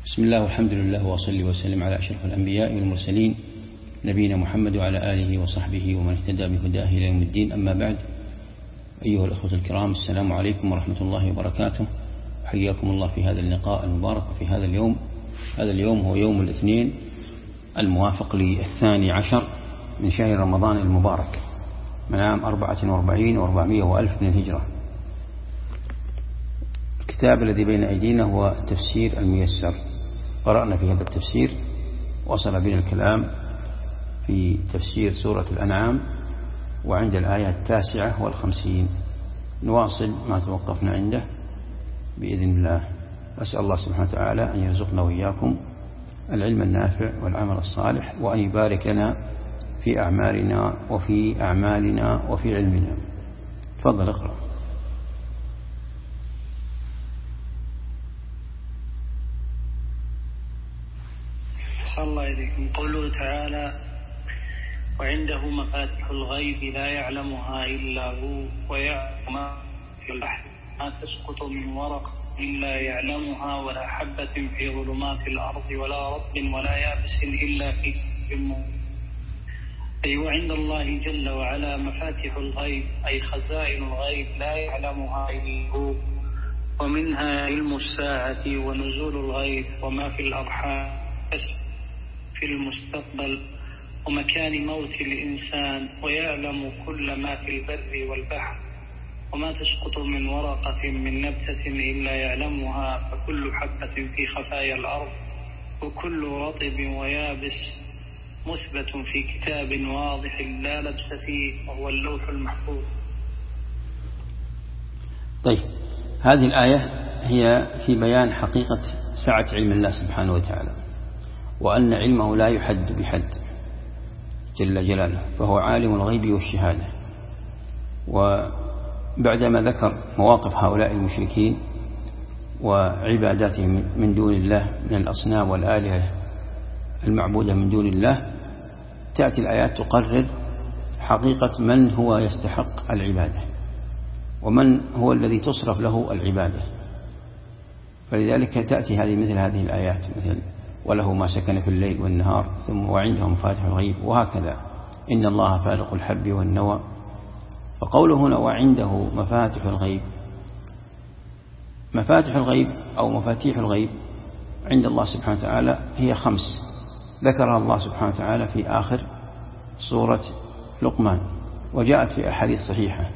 بسم الله والحمد لله وأصلي وسلم على أشرف الأنبياء والمرسلين نبينا محمد وعلى آله وصحبه ومن اهتدى بهداه إلى يوم الدين. أما بعد، أيها الأخوة الكرام، السلام عليكم ورحمة الله وبركاته. حياكم الله في هذا اللقاء المبارك في هذا اليوم. هذا اليوم هو يوم الاثنين الموافق للثاني عشر من شهر رمضان المبارك من عام 44 و400 وألف من الهجرة. الكتاب الذي بين أيدينا هو التفسير الميسر. قرأنا في هذا التفسير، وصل بنا الكلام في تفسير سورة الأنعام وعند الآية 59. نواصل ما توقفنا عنده بإذن الله. أسأل الله سبحانه وتعالى أن يرزقنا وإياكم العلم النافع والعمل الصالح، وأن يبارك لنا في أعمالنا وفي أعمالنا وفي علمنا. تفضل اقرأ. الله إليكم. قوله تعالى: وعنده مفاتح الغيب لا يعلمها إلا هو ويعلم ما في البحر ما تسقط من ورق إلا يعلمها ولا حبة في ظلمات الأرض ولا رطب ولا يابس إلا في كتاب مبين. أي وعند الله جل وعلا مفاتح الغيب أي خزائن الغيب لا يعلمها إلا هو، ومنها علم الساعة ونزول الغيث وما في الأرحام في المستقبل ومكان موت الإنسان، ويعلم كل ما في البر والبحر، وما تسقط من ورقة من نبتة إلا يعلمها، فكل حبة في خفايا الأرض وكل رطب ويابس مثبت في كتاب واضح لا لبس فيه وهو اللوح المحفوظ. طيب، هذه الآية هي في بيان حقيقة سعة علم الله سبحانه وتعالى، وأن علمه لا يحد بحد جل جلاله، فهو عالم الغيب والشهادة. وبعدما ذكر مواقف هؤلاء المشركين وعباداتهم من دون الله من الأصنام والآلهة المعبودة من دون الله، تأتي الآيات تقرر حقيقة من هو يستحق العبادة ومن هو الذي تصرف له العبادة. فلذلك تأتي مثل هذه الآيات، مثل وله ما سكن في الليل والنهار، ثم وعنده مفاتح الغيب، وهكذا إن الله فالق الحب والنوى. فقوله هنا وعنده مفاتح الغيب، مفاتح الغيب أو مفاتيح الغيب عند الله سبحانه وتعالى هي 5 ذكرها الله سبحانه وتعالى في آخر سورة لقمان، وجاءت في أحاديث صحيحة.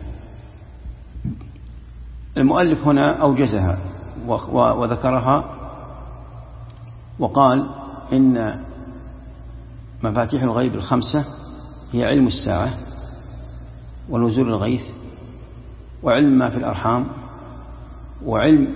المؤلف هنا أوجزها وذكرها وقال إن مفاتيح الغيب 5 هي علم الساعة ونزول الغيث وعلم ما في الأرحام وعلم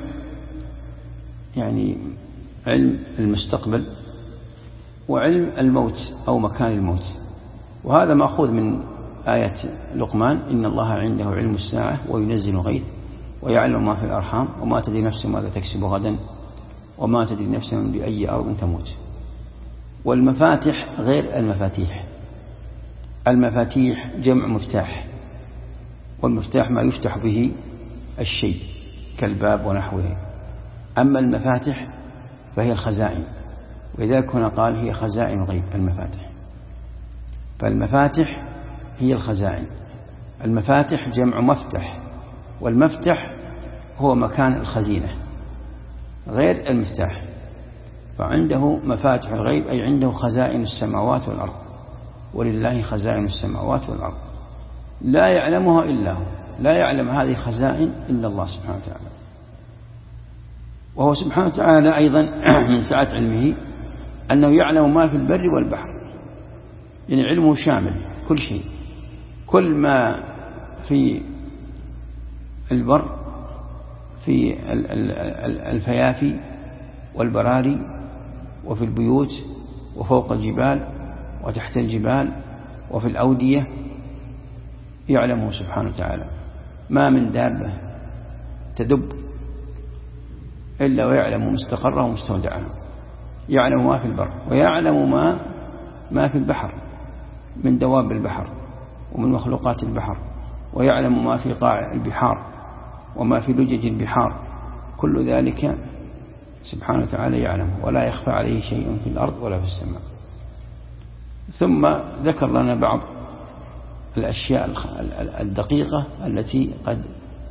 علم المستقبل وعلم الموت أو مكان الموت. وهذا مأخوذ من آية لقمان: إن الله عنده علم الساعة وينزل الغيث ويعلم ما في الأرحام وما تدري نفس ماذا تكسب غدا وما تدري نفس بأي أرض تموت. والمفاتح غير المفاتيح. المفاتيح جمع مفتاح، والمفتاح ما يفتح به الشيء كالباب ونحوه. أما المفاتح فهي الخزائن، ولذلك هنا قال هي خزائن الغيب المفاتح. فالمفاتح هي الخزائن. المفاتح جمع مفتح، والمفتح هو مكان الخزينة غير المفتاح. فعنده مفاتح الغيب أي عنده خزائن السماوات والأرض، ولله خزائن السماوات والأرض لا يعلمها إلا هو. لا يعلم هذه الخزائن إلا الله سبحانه وتعالى. وهو سبحانه وتعالى أيضا من سعة علمه أنه يعلم ما في البر والبحر، يعني علمه شامل كل شيء. كل ما في البر، في الفيافي والبراري، وفي البيوت، وفوق الجبال، وتحت الجبال، وفي الأودية، يعلمه سبحانه وتعالى. ما من دابة تدب إلا ويعلم مستقرها ومستودعها. يعلم ما في البر ويعلم ما في البحر من دواب البحر ومن مخلوقات البحر، ويعلم ما في قاع البحار وما في لجج البحار. كل ذلك سبحانه وتعالى يعلمه ولا يخفى عليه شيء في الأرض ولا في السماء. ثم ذكر لنا بعض الأشياء الدقيقة التي قد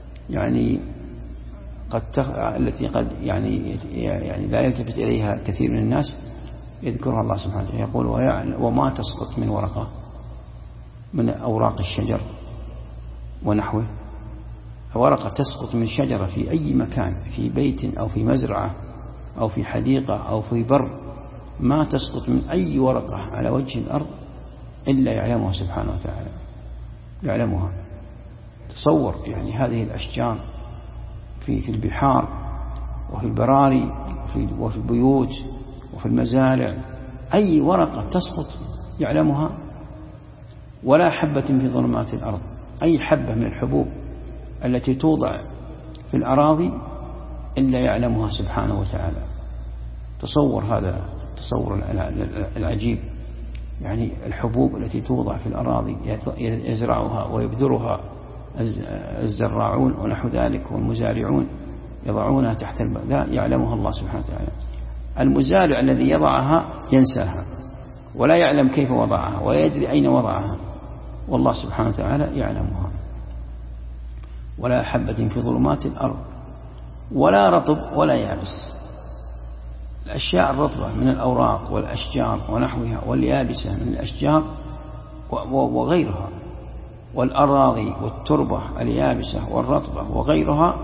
لا يلتفت إليها كثير من الناس، يذكرها الله سبحانه وتعالى. يقول وما تسقط من ورقة من أوراق الشجر ونحوه. ورقة تسقط من شجرة في أي مكان، في بيت أو في مزرعة أو في حديقة أو في بر، ما تسقط من أي ورقة على وجه الأرض إلا يعلمها سبحانه وتعالى، يعلمها. تصور يعني هذه الأشجار في البحار وفي البراري وفي البيوت وفي المزارع، أي ورقة تسقط يعلمها. ولا حبة في ظلمات الأرض، أي حبة من الحبوب التي توضع في الأراضي إلا يعلمها سبحانه وتعالى. تصور هذا التصور العجيب، يعني الحبوب التي توضع في الأراضي يزرعها ويبذرها الزراعون ونحو ذلك، والمزارعون يضعونها تحت لا يعلمها الله سبحانه وتعالى. المزارع الذي يضعها ينساها ولا يعلم كيف وضعها ولا يدري أين وضعها، والله سبحانه وتعالى يعلمها. ولا حبة في ظلمات الأرض ولا رطب ولا يابس. الأشياء الرطبة من الأوراق والأشجار ونحوها، واليابسة من الأشجار وغيرها، والأراضي والتربة اليابسة والرطبة وغيرها،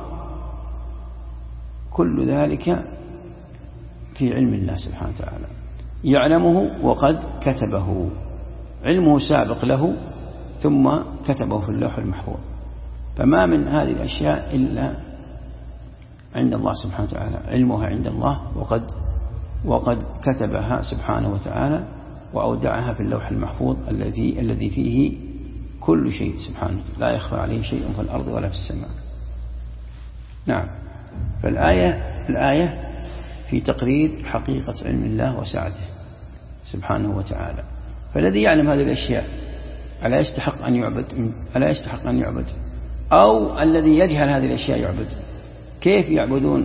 كل ذلك في علم الله سبحانه وتعالى، يعلمه وقد كتبه. علمه سابق له ثم كتبه في اللوح المحفوظ. فما من هذه الأشياء إلا عند الله سبحانه وتعالى، علمها عند الله وقد كتبها سبحانه وتعالى وأودعها في اللوح المحفوظ الذي فيه كل شيء سبحانه، لا يخفى عليه شيء في الأرض ولا في السماء. نعم. فالآية في تقرير حقيقة علم الله وسعته سبحانه وتعالى. فالذي يعلم هذه الأشياء ألا يستحق أن يعبد؟ أو الذي يجهل هذه الأشياء يعبد؟ كيف يعبدون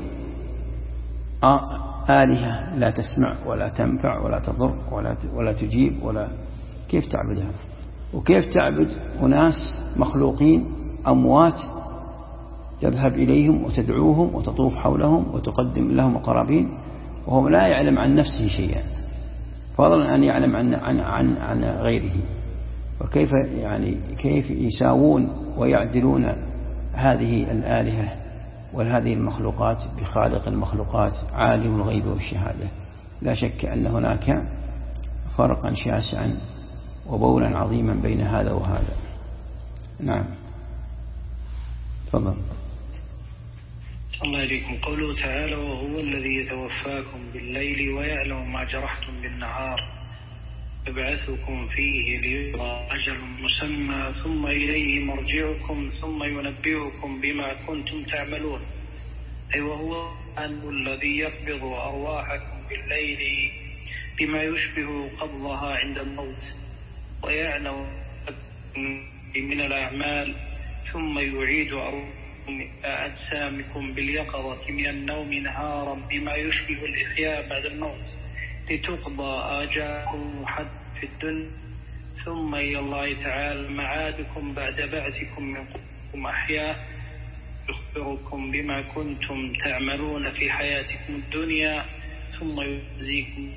آلهة لا تسمع ولا تنفع ولا تضر ولا تجيب كيف تعبدها؟ وكيف تعبد أناس مخلوقين أموات تذهب إليهم وتدعوهم وتطوف حولهم وتقدم لهم قرابين وهو لا يعلم عن نفسه شيئا، فضلا أن يعلم عن غيره؟ وكيف كيف يساوون ويعدلون هذه الآلهة وهذه المخلوقات بخالق المخلوقات عالم الغيب والشهادة؟ لا شك أن هناك فرقا شاسعا وبولا عظيما بين هذا وهذا. نعم. تفضل. الله يريكم. قوله تعالى وهو الذي يتوفاكم بالليل ويعلم ما جرحتم بالنهار يبعثكم فيه ليقضى أجل مسمى ثم إليه مرجعكم ثم ينبئكم بما كنتم تعملون. أي وهو الذي يقبض أرواحكم بالليل بما يشبه قبضها عند الموت ويعلم من الأعمال ثم يعيد أجسامكم باليقظة من النوم نهارا بما يشبه الإحياء بعد الموت لتقضى آجالكم حد في الدنيا ثم إلى الله تعالى معادكم بعد بعثكم من قبوركم أحياء يخبركم بما كنتم تعملون في حياتكم الدنيا ثم يجزيكم.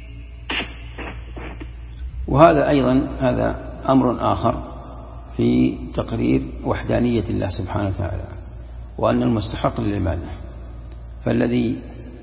وهذا أيضا هذا أمر آخر في تقرير وحدانية الله سبحانه وتعالى وأن المستحق للعبادة. فالذي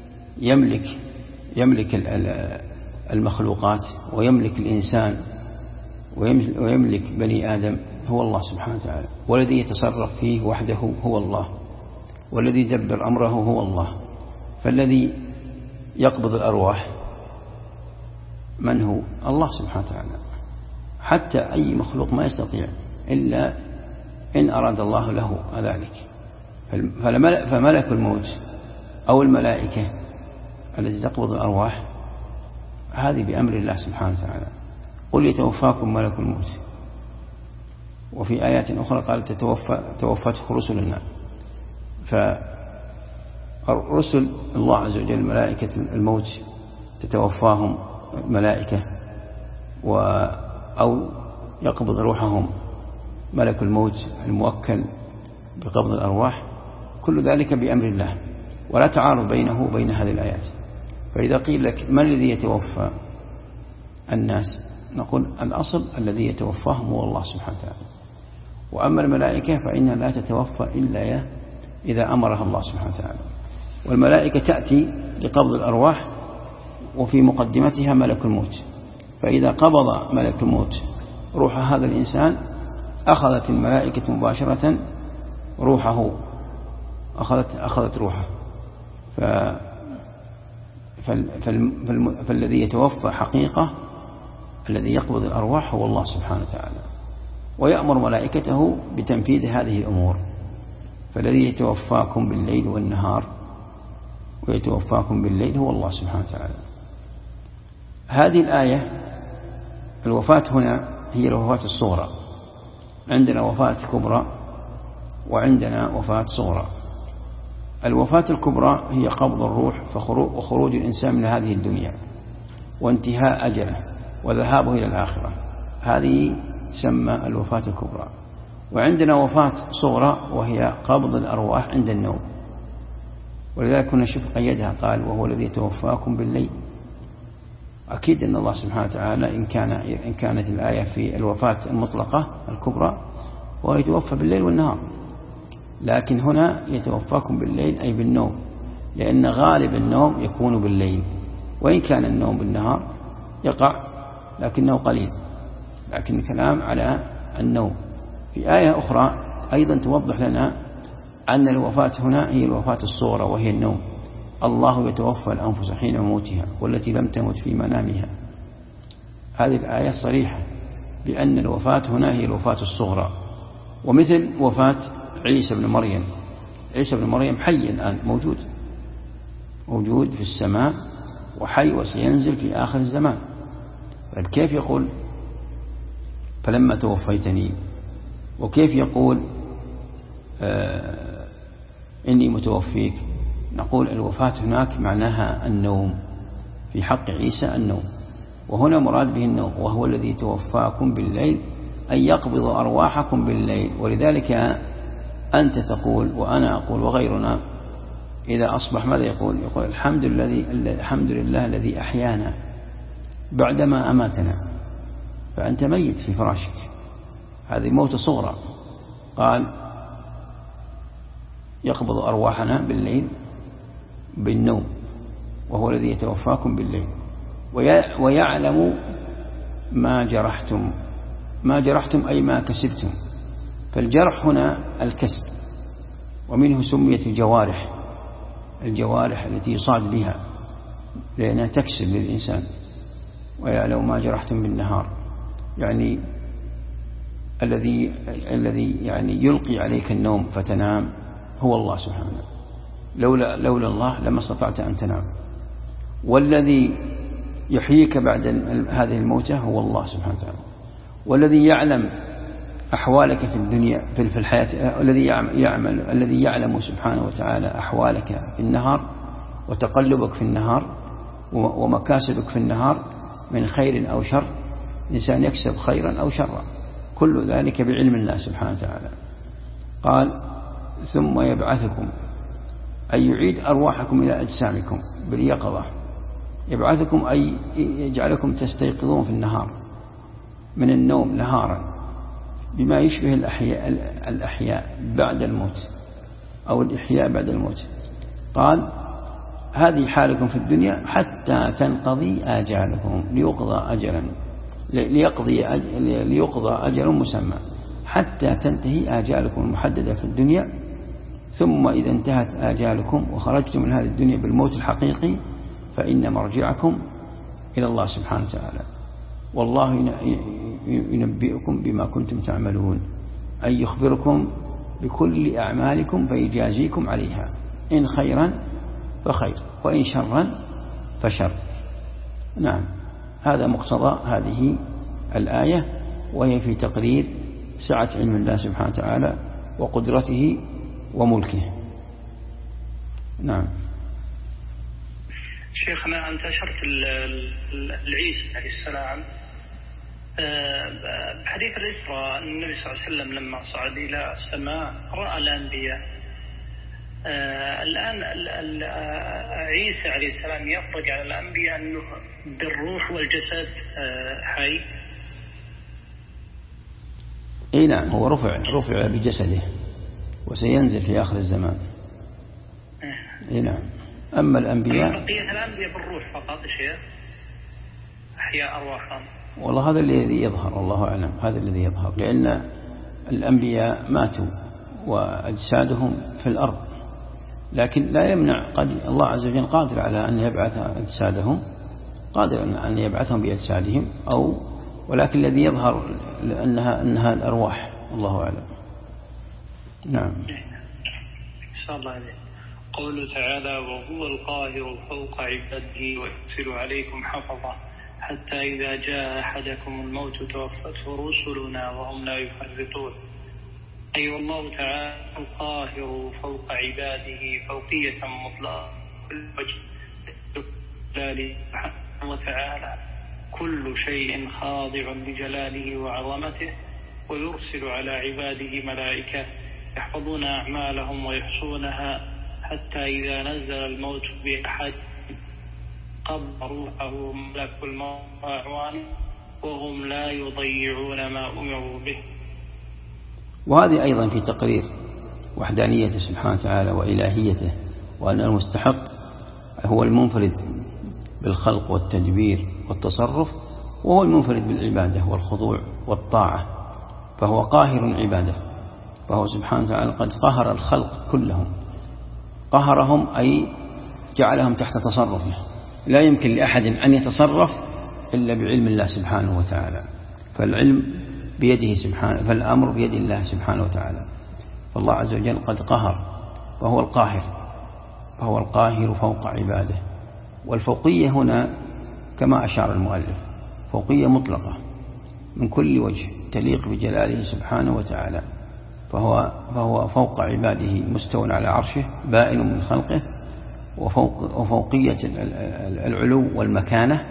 يملك المخلوقات ويملك الإنسان ويملك بني آدم هو الله سبحانه وتعالى، والذي يتصرف فيه وحده هو الله، والذي يدبر أمره هو الله. فالذي يقبض الأرواح من هو؟ الله سبحانه وتعالى. حتى أي مخلوق ما يستطيع إلا إن أراد الله له ذلك. فملك الموت أو الملائكة التي تقبض الأرواح هذه بأمر الله سبحانه وتعالى. قل يتوفاكم ملك الموت. وفي آيات أخرى قال توفته رسلنا. رسل الله عز وجل ملائكة الموت تتوفاهم ملائكة أو يقبض روحهم ملك الموت الموكل بقبض الأرواح، كل ذلك بأمر الله، ولا تعارض بينه وبين هذه الآيات. فإذا قيل لك ما الذي يتوفى الناس، نقول الأصل الذي يتوفاهم هو الله سبحانه وتعالى، وأما الملائكة فإنها لا تتوفى إلا إذا أمرها الله سبحانه وتعالى. والملائكة تأتي لقبض الأرواح وفي مقدمتها ملك الموت، فإذا قبض ملك الموت روح هذا الإنسان أخذت الملائكة مباشرة روحه، أخذت روحه. فالذي يتوفى حقيقة الذي يقبض الأرواح هو الله سبحانه وتعالى، ويأمر ملائكته بتنفيذ هذه الأمور. فالذي يتوفاكم بالليل والنهار ويتوفاكم بالليل هو الله سبحانه وتعالى. هذه الآية الوفاة هنا هي الوفاة الصغرى، عندنا وفاة كبرى وعندنا وفاة صغرى. الوفاة الكبرى هي قبض الروح وخروج الإنسان من هذه الدنيا وانتهاء أجله وذهابه إلى الآخرة، هذه تسمى الوفاة الكبرى. وعندنا وفاة صغرى وهي قبض الأرواح عند النوم، ولذلك كنا نشوف قيدها قال وهو الذي يتوفاكم بالليل. أكيد أن الله سبحانه وتعالى إن كانت الآية في الوفاة المطلقة الكبرى وهو يتوفى بالليل والنهار، لكن هنا يتوفاكم بالليل أي بالنوم، لأن غالب النوم يكون بالليل، وإن كان النوم بالنهار يقع لكنه قليل، لكن الكلام على النوم. في آية أخرى أيضا توضح لنا أن الوفاة هنا هي الوفاة الصغرى وهي النوم. الله يتوفى الأنفس حين موتها والتي لم تمت في منامها. هذه الآية صريحة بأن الوفاة هنا هي الوفاة الصغرى، ومثل وفاة عيسى بن مريم. عيسى بن مريم حي الآن، موجود في السماء وحي وسينزل في آخر الزمان. كيف يقول فلما توفيتني، وكيف يقول إني متوفيك؟ نقول الوفاة هناك معناها النوم، في حق عيسى النوم، وهنا مراد به النوم، وهو الذي توفاكم بالليل أي يقبض أرواحكم بالليل. ولذلك أنت تقول وأنا أقول وغيرنا إذا أصبح ماذا يقول؟ يقول الحمد لله الذي أحيانا بعدما أماتنا. فأنت ميت في فراشك، هذه موت صغرى. قال يقبض أرواحنا بالليل بالنوم وهو الذي يتوفاكم بالليل ويعلم ما جرحتم أي ما كسبتم. فالجرح هنا الكسب، ومنه سميت الجوارح التي يصاد بها لأنها تكسب للإنسان. ويعلم ما جرحتم بالنهار، يعني الذي يعني يلقي عليك النوم فتنام هو الله سبحانه. لولا الله لما استطعت أن تنام. والذي يحييك بعد هذه الموتة هو الله سبحانه وتعالى. والذي يعلم أحوالك في الدنيا في الحياة، الذي يعلم سبحانه وتعالى أحوالك في النهار وتقلبك في النهار ومكاسبك في النهار من خير أو شر. الإنسان يكسب خيرا أو شرا، كل ذلك بعلم الله سبحانه وتعالى. قال ثم يبعثكم أي يعيد أرواحكم إلى أجسامكم باليقظة. يبعثكم أي يجعلكم تستيقظون في النهار من النوم نهارا بما يشبه الأحياء بعد الموت أو الإحياء بعد الموت. قال هذه حالكم في الدنيا حتى تنقضي آجالكم ليقضى أجل مسمى، حتى تنتهي آجالكم المحددة في الدنيا. ثم إذا انتهت آجالكم وخرجتم من هذه الدنيا بالموت الحقيقي فإن مرجعكم إلى الله سبحانه وتعالى، والله ينبئكم بما كنتم تعملون، أي يخبركم بكل أعمالكم فيجازيكم عليها، إن خيرا فخير وإن شرا فشر. نعم، هذا مقتضى هذه الآية، وهي في تقرير سعة علم الله سبحانه وتعالى وقدرته وملكه. نعم. شيخنا، أنت أشرت العيسى عليه السلام بحديث الإسراء، النبي صلى الله عليه وسلم لما صعد إلى السماء رأى الأنبياء. الآن عيسى عليه السلام يفرق على الأنبياء أنه بالروح والجسد حي. اي نعم، هو رفع بجسده وسينزل في آخر الزمان. اي نعم. أما الأنبياء بقية الأنبياء بالروح فقط شيء أحياء أرواحهم. والله هذا الذي يظهر، والله أعلم، هذا الذي يظهر، لأن الأنبياء ماتوا وأجسادهم في الأرض، لكن لا يمنع الله عز وجل قادر على أن يبعث أجسادهم، قادر أن يبعثهم بأجسادهم، ولكن الذي يظهر أنها الأرواح، الله أعلم. نعم. إن شاء الله عليك. قوله تعالى: وهو القاهر فوق عباده ويرسل عليكم حفظة حتى إذا جاء أحدكم الموت توفته رسلنا وهم لا يفرطون. أي والله تعالى القاهر فوق عباده فوقية مطلقة كل وجه جلاله وتعالى، كل شيء خاضع لجلاله وعظمته، ويرسل على عباده ملائكة يحفظون أعمالهم ويحصونها حتى إذا نزل الموت بأحد قبض روحه ملك الموت وأعوانه وهم لا يضيعون ما أمروا به. وهذه أيضا في تقرير وحدانيته سبحانه وتعالى وإلهيته، وأن المستحق هو المنفرد بالخلق والتدبير والتصرف، وهو المنفرد بالعبادة والخضوع والطاعة، فهو قاهر عباده، فهو سبحانه وتعالى قد قهر الخلق كلهم، قهرهم أي جعلهم تحت تصرفه، لا يمكن لأحد أن يتصرف إلا بعلم الله سبحانه وتعالى، فالعلم بيده سبحانه، فالأمر بيد الله سبحانه وتعالى، فالله عز وجل قد قهر، فهو القاهر فوق عباده. والفوقية هنا كما أشار المؤلف فوقية مطلقة من كل وجه تليق بجلاله سبحانه وتعالى، فهو فوق عباده مستو على عرشه بائن من خلقه، وفوقية العلو والمكانة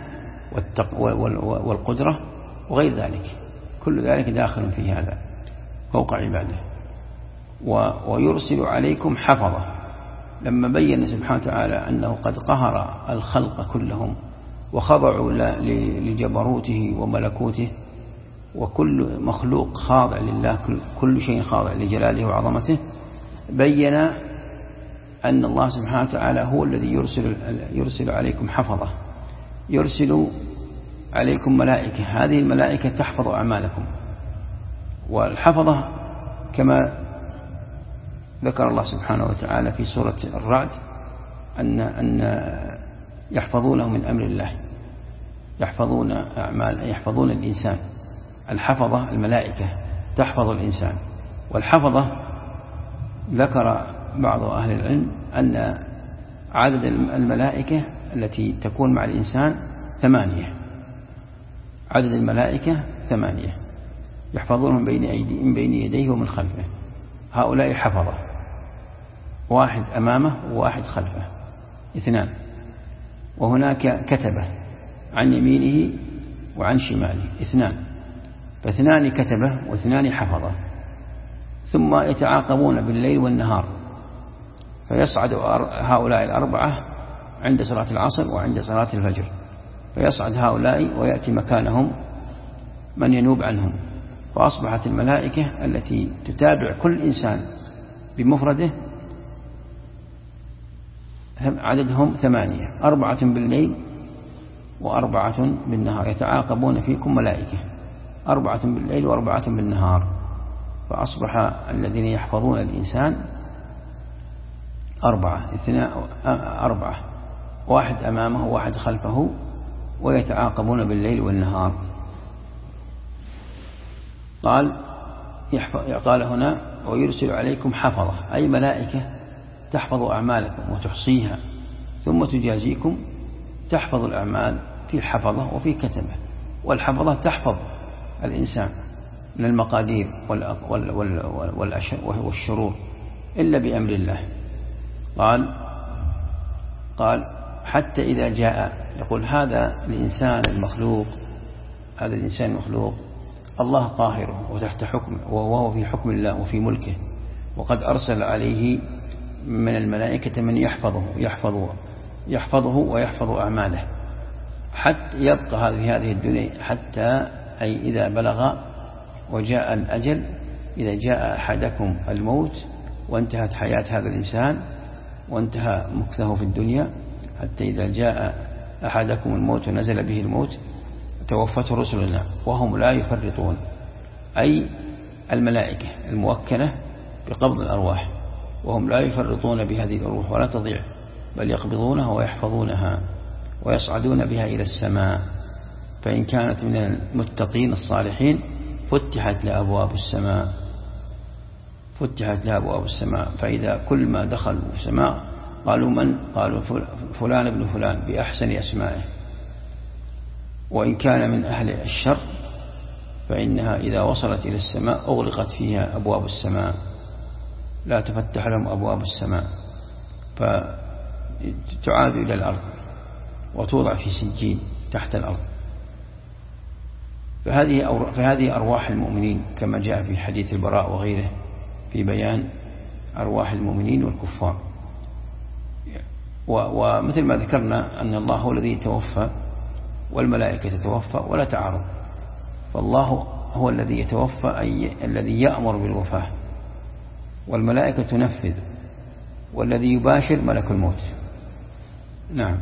والقدرة وغير ذلك، كل ذلك داخل في هذا فوق عباده. ويرسل عليكم حفظة، لما بين سبحانه وتعالى أنه قد قهر الخلق كلهم وخضعوا لجبروته وملكوته، وكل مخلوق خاضع لله، كل شيء خاضع لجلاله وعظمته، بين أن الله سبحانه وتعالى هو الذي يرسل عليكم حفظة، يرسل عليكم ملائكة، هذه الملائكة تحفظ أعمالكم. والحفظة كما ذكر الله سبحانه وتعالى في سورة الرعد أن يحفظونه من أمر الله، يحفظون الإنسان. الحفظة الملائكة تحفظ الإنسان. والحفظة ذكر بعض أهل العلم أن عدد الملائكة التي تكون مع الإنسان 8، عدد الملائكة 8 يحفظون من بين يديه ومن خلفه، هؤلاء حفظة، واحد أمامه وواحد خلفه، 2. وهناك كتبة عن يمينه وعن شماله، 2، ف2 كتبة و2 حفظة، ثم يتعاقبون بالليل والنهار، فيصعد هؤلاء 4 عند صلاة العصر وعند صلاة الفجر، فيصعد هؤلاء ويأتي مكانهم من ينوب عنهم، فأصبحت الملائكة التي تتابع كل إنسان بمفرده عددهم 8، 4 بالليل و4 بالنهار، يتعاقبون فيكم ملائكة 4 بالليل و4 بالنهار، فأصبح الذين يحفظون الإنسان 4، واحد أمامه وواحد خلفه، ويتعاقبون بالليل والنهار. قال هنا ويرسل عليكم حفظة، أي ملائكة تحفظ أعمالكم وتحصيها ثم تجازيكم، تحفظ الأعمال في حفظة وفي كتبة. والحفظة تحفظ الإنسان من المقادير والشرور إلا بأمر الله. قال قال حتى إذا جاء، يقول هذا الإنسان المخلوق الله قاهره وتحت حكمه، وهو في حكم الله وفي ملكه، وقد أرسل عليه من الملائكة من يحفظه ويحفظ أعماله حتى يبقى في هذه الدنيا، حتى أي إذا بلغ وجاء الأجل، إذا جاء أحدكم الموت وانتهت حياة هذا الإنسان وانتهى مكثه في الدنيا، حتى إذا جاء أحدكم الموت ونزل به الموت توفته رسلنا وهم لا يفرطون، أي الملائكة الموكلة بقبض الأرواح، وهم لا يفرطون بهذه الأرواح ولا تضيع، بل يقبضونها ويحفظونها ويصعدون بها إلى السماء. فإن كانت من المتقين الصالحين فتحت لها أبواب السماء، فإذا كل ما دخلوا السماء قالوا من؟ قالوا فلان ابن فلان بأحسن أسمائه. وإن كان من أهل الشر فإنها إذا وصلت إلى السماء أغلقت فيها أبواب السماء، لا تفتح لهم أبواب السماء، فتعاد إلى الأرض وتوضع في سجين تحت الأرض. فهذه أرواح المؤمنين كما جاء في حديث البراء وغيره في بيان أرواح المؤمنين والكفار. ومثل ما ذكرنا أن الله هو الذي يتوفى والملائكة تتوفى ولا تعارض، فالله هو الذي يتوفى أي الذي يأمر بالوفاة، والملائكة تنفذ، والذي يباشر ملك الموت. نعم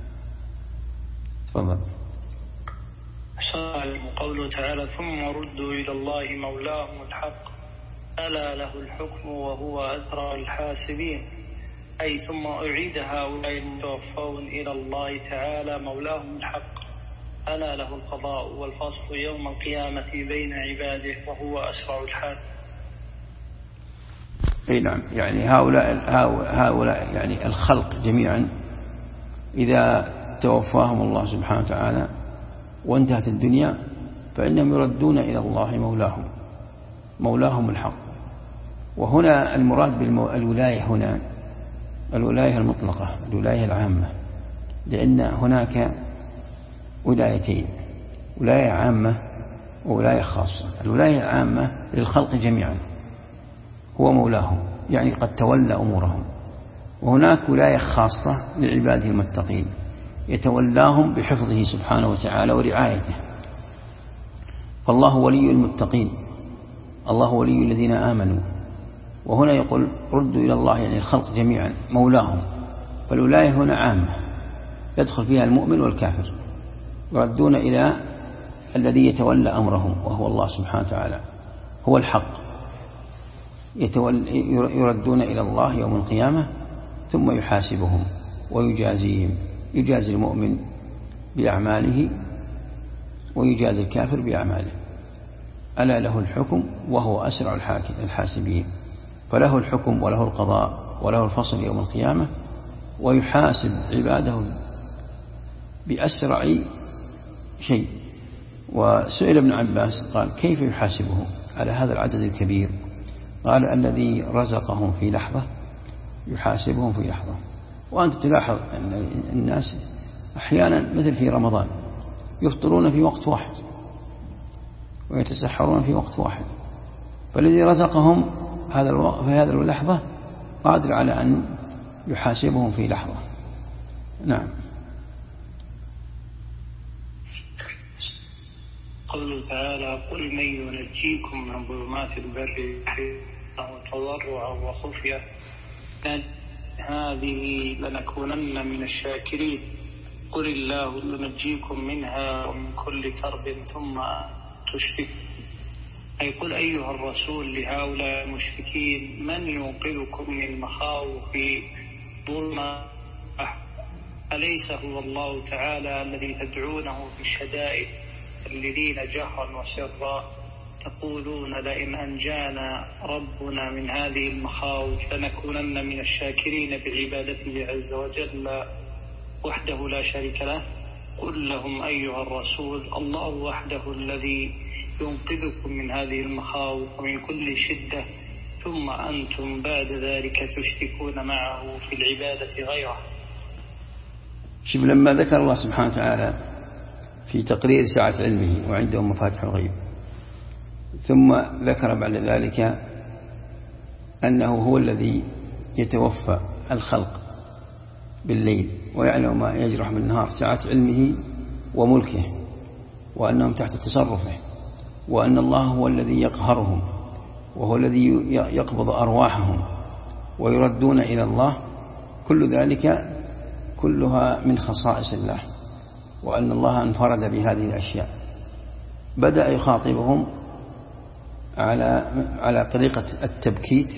تفضل. قوله تعالى ثم ردوا إلى الله مولاهم الحق ألا له الحكم وهو أسرع الحاسبين، أي ثم أعيد هؤلاء المتوفون إلى الله تعالى مولاهم الحق ألا له القضاء والفصل يوم القيامة بين عباده وهو أسرع الحاسب. أي نعم، يعني هؤلاء يعني الخلق جميعا إذا توفاهم الله سبحانه وتعالى وانتهت الدنيا فإنهم يردون إلى الله مولاهم الحق. وهنا المراد بالولاية هنا الولاية المطلقة، الولاية العامة، لأن هناك ولايتين، ولاية عامة وولاية خاصة. الولاية العامة للخلق جميعا هو مولاهم، يعني قد تولى أمورهم. وهناك ولاية خاصة لعباده المتقين يتولاهم بحفظه سبحانه وتعالى ورعايته. فالله ولي المتقين، الله ولي الذين آمنوا. وهنا يقول ردوا إلى الله يعني الخلق جميعا مولاهم، فالولاية هنا عامة يدخل فيها المؤمن والكافر، يردون إلى الذي يتولى أمرهم وهو الله سبحانه وتعالى هو الحق، يردون إلى الله يوم القيامة ثم يحاسبهم ويجازيهم، يجازي المؤمن بأعماله ويجازي الكافر بأعماله. ألا له الحكم وهو أسرع الحاسبين، فله الحكم وله القضاء وله الفصل يوم القيامة، ويحاسب عباده بأسرع شيء. وسئل ابن عباس قال كيف يحاسبهم على هذا العدد الكبير؟ قال الذي رزقهم في لحظة يحاسبهم في لحظة. وأنت تلاحظ أن الناس أحيانا مثل في رمضان يفطرون في وقت واحد ويتسحرون في وقت واحد، فالذي رزقهم في هذه اللحظة قادر على أن يحاسبهم في لحظة. نعم. قوله تعالى قل من ينجيكم من ظلمات البر وتضرعا وخفية هذه لنكونن من الشاكرين قل الله ينجيكم منها ومن كل كرب ثم تشرك. أي قل أيها الرسول لهؤلاء المشركين من ينقذكم من مخاوف ظلم، أليس هو الله تعالى الذي تدعونه في الشدائد الذين جهرا وسرا تقولون لئن أنجانا ربنا من هذه المخاوف لنكونن من الشاكرين بعبادته عز وجل وحده لا شريك له. قل لهم أيها الرسول الله وحده الذي ينقذكم من هذه المخاوف ومن كل شدة، ثم أنتم بعد ذلك تشركون معه في العبادة غيره. شوف لما ذكر الله سبحانه وتعالى في تقرير سعة علمه وعنده مفاتح الغيب، ثم ذكر بعد ذلك أنه هو الذي يتوفى الخلق بالليل ويعلم ما يجرح بالنهار، سعة علمه وملكه، وأنهم تحت تصرفه، وأن الله هو الذي يقهرهم وهو الذي يقبض أرواحهم ويردون إلى الله. كل ذلك كلها من خصائص الله، وأن الله انفرد بهذه الأشياء. بدأ يخاطبهم على طريقة التبكيت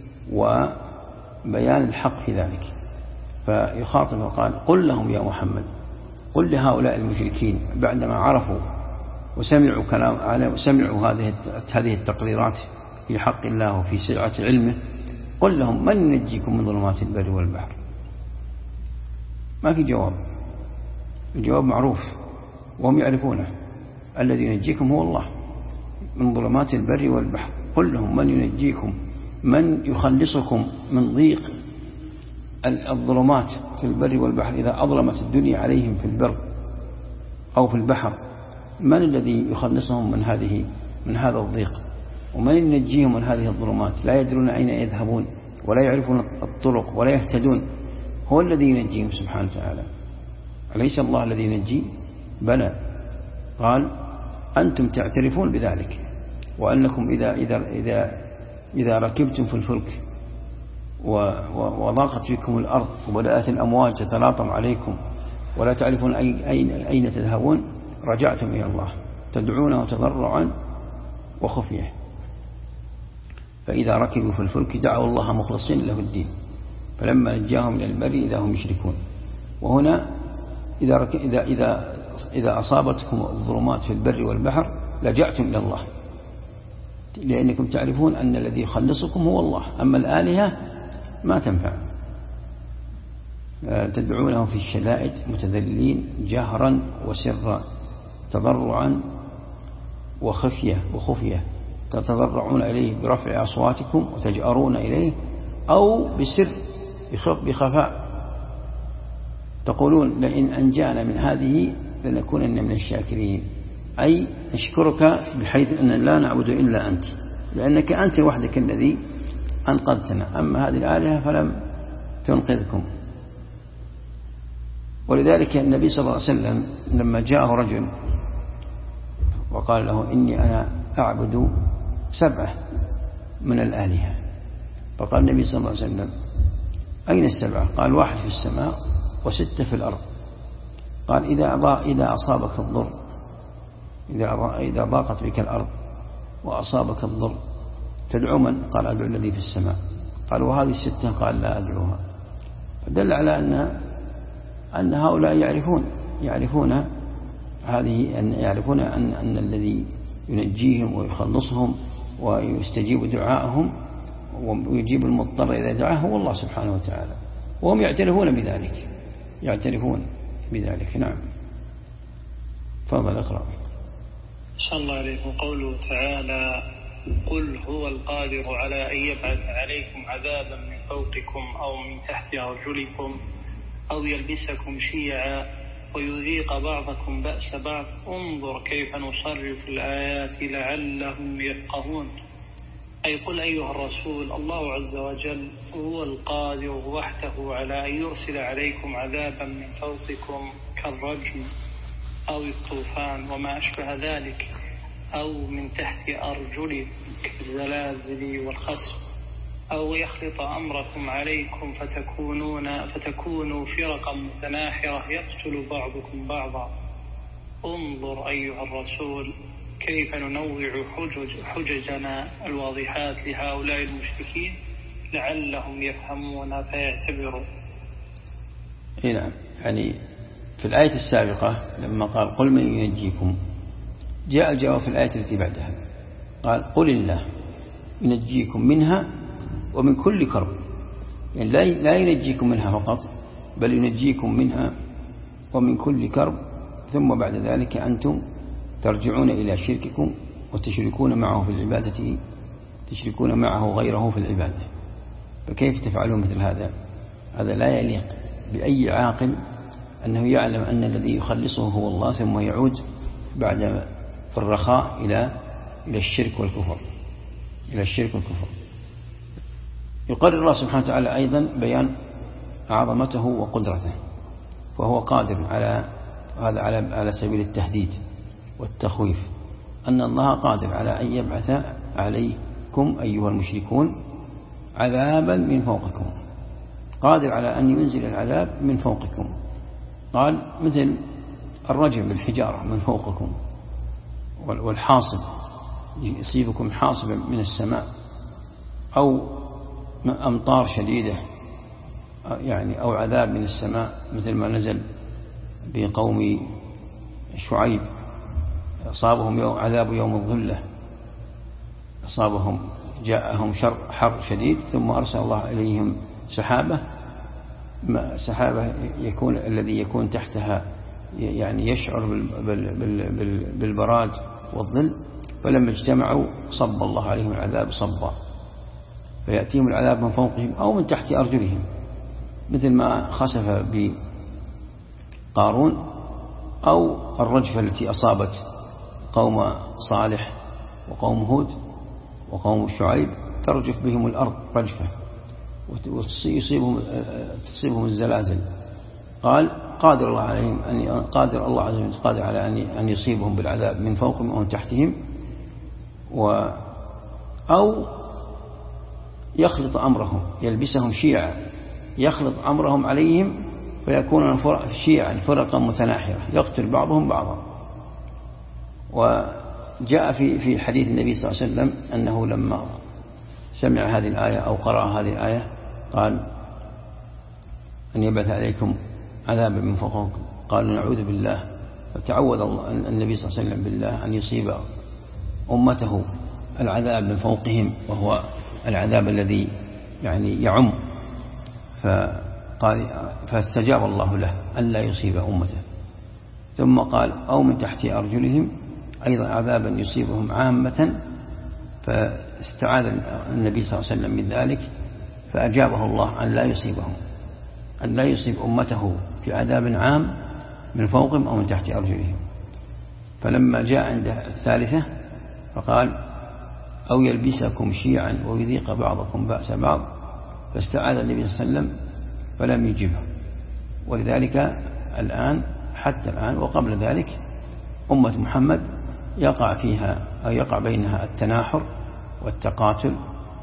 وبيان الحق في ذلك، فيخاطب وقال: قل لهم يا محمد، قل لهؤلاء المشركين بعدما عرفوا وسمعوا سمعوا هذه التقريرات في حق الله وفي سعة علمه، قل لهم: من ينجيكم من ظلمات البر والبحر؟ ما في جواب، الجواب معروف وهم يعرفونه، الذي ينجيكم هو الله من ظلمات البر والبحر. قل لهم: من ينجيكم، من يخلصكم من ضيق الظلمات في البر والبحر إذا أظلمت الدنيا عليهم في البر أو في البحر؟ من الذي يخلصهم من هذا الضيق؟ ومن ينجيهم من هذه الظلمات؟ لا يدرون أين يذهبون ولا يعرفون الطرق ولا يهتدون. هو الذي ينجيهم سبحانه وتعالى. أليس الله الذي ينجي؟ بلى. قال: أنتم تعترفون بذلك، وأنكم إذا ركبتم في الفلك وضاقت بكم الأرض وبدأت الأمواج تتلاطم عليكم ولا تعرفون أين تذهبون، رجعتم إلى الله تدعونه تضرعا وخفية. فإذا ركبوا في الفلك دعوا الله مخلصين له الدين، فلما نجاهم إلى البر إذا هم يشركون. وهنا إذا أصابتكم الظلمات في البر والبحر لجأتم إلى الله، لأنكم تعرفون أن الذي يخلصكم هو الله، أما الآلهة ما تنفع. تدعونه في الشدائد متذللين جهرا وسرا، تضرعا وخفية، تتضرعون إليه برفع أصواتكم وتجأرون إليه، أو بسر بخفاء، تقولون: لئن أنجانا من هذه لنكونن من الشاكرين، أي نشكرك بحيث أن لا نعبد إلا أنت، لأنك أنت وحدك الذي أنقذتنا، أما هذه الآلهة فلم تنقذكم. ولذلك النبي صلى الله عليه وسلم لما جاءه رجل وقال له: إني أنا أعبد 7 من الآلهة، فقال النبي صلى الله عليه وسلم: أين 7؟ قال: 1 في السماء و6 في الأرض. قال: إذا أصابك الضر، إذا ضاقت بك الأرض وأصابك الضر تدعو من؟ قال: أدعو الذي في السماء. قال: وهذه 6؟ قال: لا أدعوها. فدل على أن هؤلاء يعرفون أن الذي ينجيهم ويخلصهم ويستجيب دعائهم ويجيب المضطر إذا دعاه هو الله سبحانه وتعالى، وهم يعترفون بذلك. نعم. فضل اقرأ. صلى الله عليه. قوله تعالى: قل هو القادر على أن يبعث عليكم عذابا من فوقكم أو من تحت أرجلكم أو يلبسكم شيعا ويذيق بعضكم بأس بعض، انظر كيف نصرف الآيات لعلهم يفقهون. أي قل أيها الرسول: الله عز وجل هو القادر وحده على أن يرسل عليكم عذابا من فوقكم كالرجم أو الطوفان وما أشبه ذلك، أو من تحت أرجلكم كالزلازل والخسف، أو يخلط أمركم عليكم فتكونوا فرقا متناحرة يقتل بعضكم بعضا. انظر أيها الرسول كيف ننوع حججنا الواضحات لهؤلاء المشركين لعلهم يفهمون فيعتبروا. نعم. يعني في الآية السابقة لما قال: قل من ينجيكم، جاء الجواب في الآية التي بعدها، قال: قل الله ينجيكم منها ومن كل كرب. يعني لا ينجيكم منها فقط، بل ينجيكم منها ومن كل كرب، ثم بعد ذلك أنتم ترجعون إلى شرككم وتشركون معه في العبادة، تشركون معه غيره في العبادة. فكيف تفعلون مثل هذا؟ هذا لا يليق بأي عاقل أنه يعلم أن الذي يخلصه هو الله، ثم يعود بعد في الرخاء إلى الشرك والكفر، إلى الشرك والكفر. يقرر الله سبحانه وتعالى أيضا بيان عظمته وقدرته، وهو قادر على هذا على سبيل التهديد والتخويف، أن الله قادر على أن يبعث عليكم أيها المشركون عذابا من فوقكم، قادر على أن ينزل العذاب من فوقكم. قال مثل الرجم بالحجارة من فوقكم، والحاصب يصيبكم حاصبا من السماء، أو أمطار شديدة يعني، أو عذاب من السماء مثل ما نزل بقوم شعيب، أصابهم عذاب يوم الظلة، أصابهم جاءهم حر شديد ثم أرسل الله إليهم سحابة يكون الذي يكون تحتها يعني يشعر بالبراد والظل، فلما اجتمعوا صب الله عليهم العذاب صبا، فيأتيهم العذاب من فوقهم أو من تحت أرجلهم، مثل ما خسف بقارون، أو الرجفة التي أصابت قوم صالح وقوم هود وقوم شعيب، ترجف بهم الأرض رجفة وتصيبهم الزلازل. قال قادر الله عليهم قادر الله عز وجل قادر على أن يصيبهم بالعذاب من فوقهم أو من تحتهم، أو يخلط أمرهم، يلبسهم شيعا، يخلط أمرهم عليهم فيكونون شيعا فرقا متناحرة يقتل بعضهم بعضا. وجاء في حديث النبي صلى الله عليه وسلم أنه لما سمع هذه الآية أو قرأ هذه الآية قال أن يبعث عليكم عذابا من فوقكم، قالوا نعوذ بالله، فتعوذ النبي صلى الله عليه وسلم بالله أن يصيب أمته العذاب من فوقهم، وهو العذاب الذي يعني يعم، فاستجاب الله له أن لا يصيب أمته. ثم قال أو من تحت أرجلهم، أيضا عذابا يصيبهم عامة، فاستعاذ النبي صلى الله عليه وسلم من ذلك، فأجابه الله أن لا يصيبهم، أن لا يصيب أمته في عذاب عام من فوقهم أو من تحت أرجلهم. فلما جاء عند الثالثة فقال أو يلبسكم شيعا ويذيق بعضكم بأس بعض، فاستعاذ النبي صلى الله عليه وسلم فلم يجبه. ولذلك الآن حتى الآن وقبل ذلك أمة محمد يقع فيها أو يقع بينها التناحر والتقاتل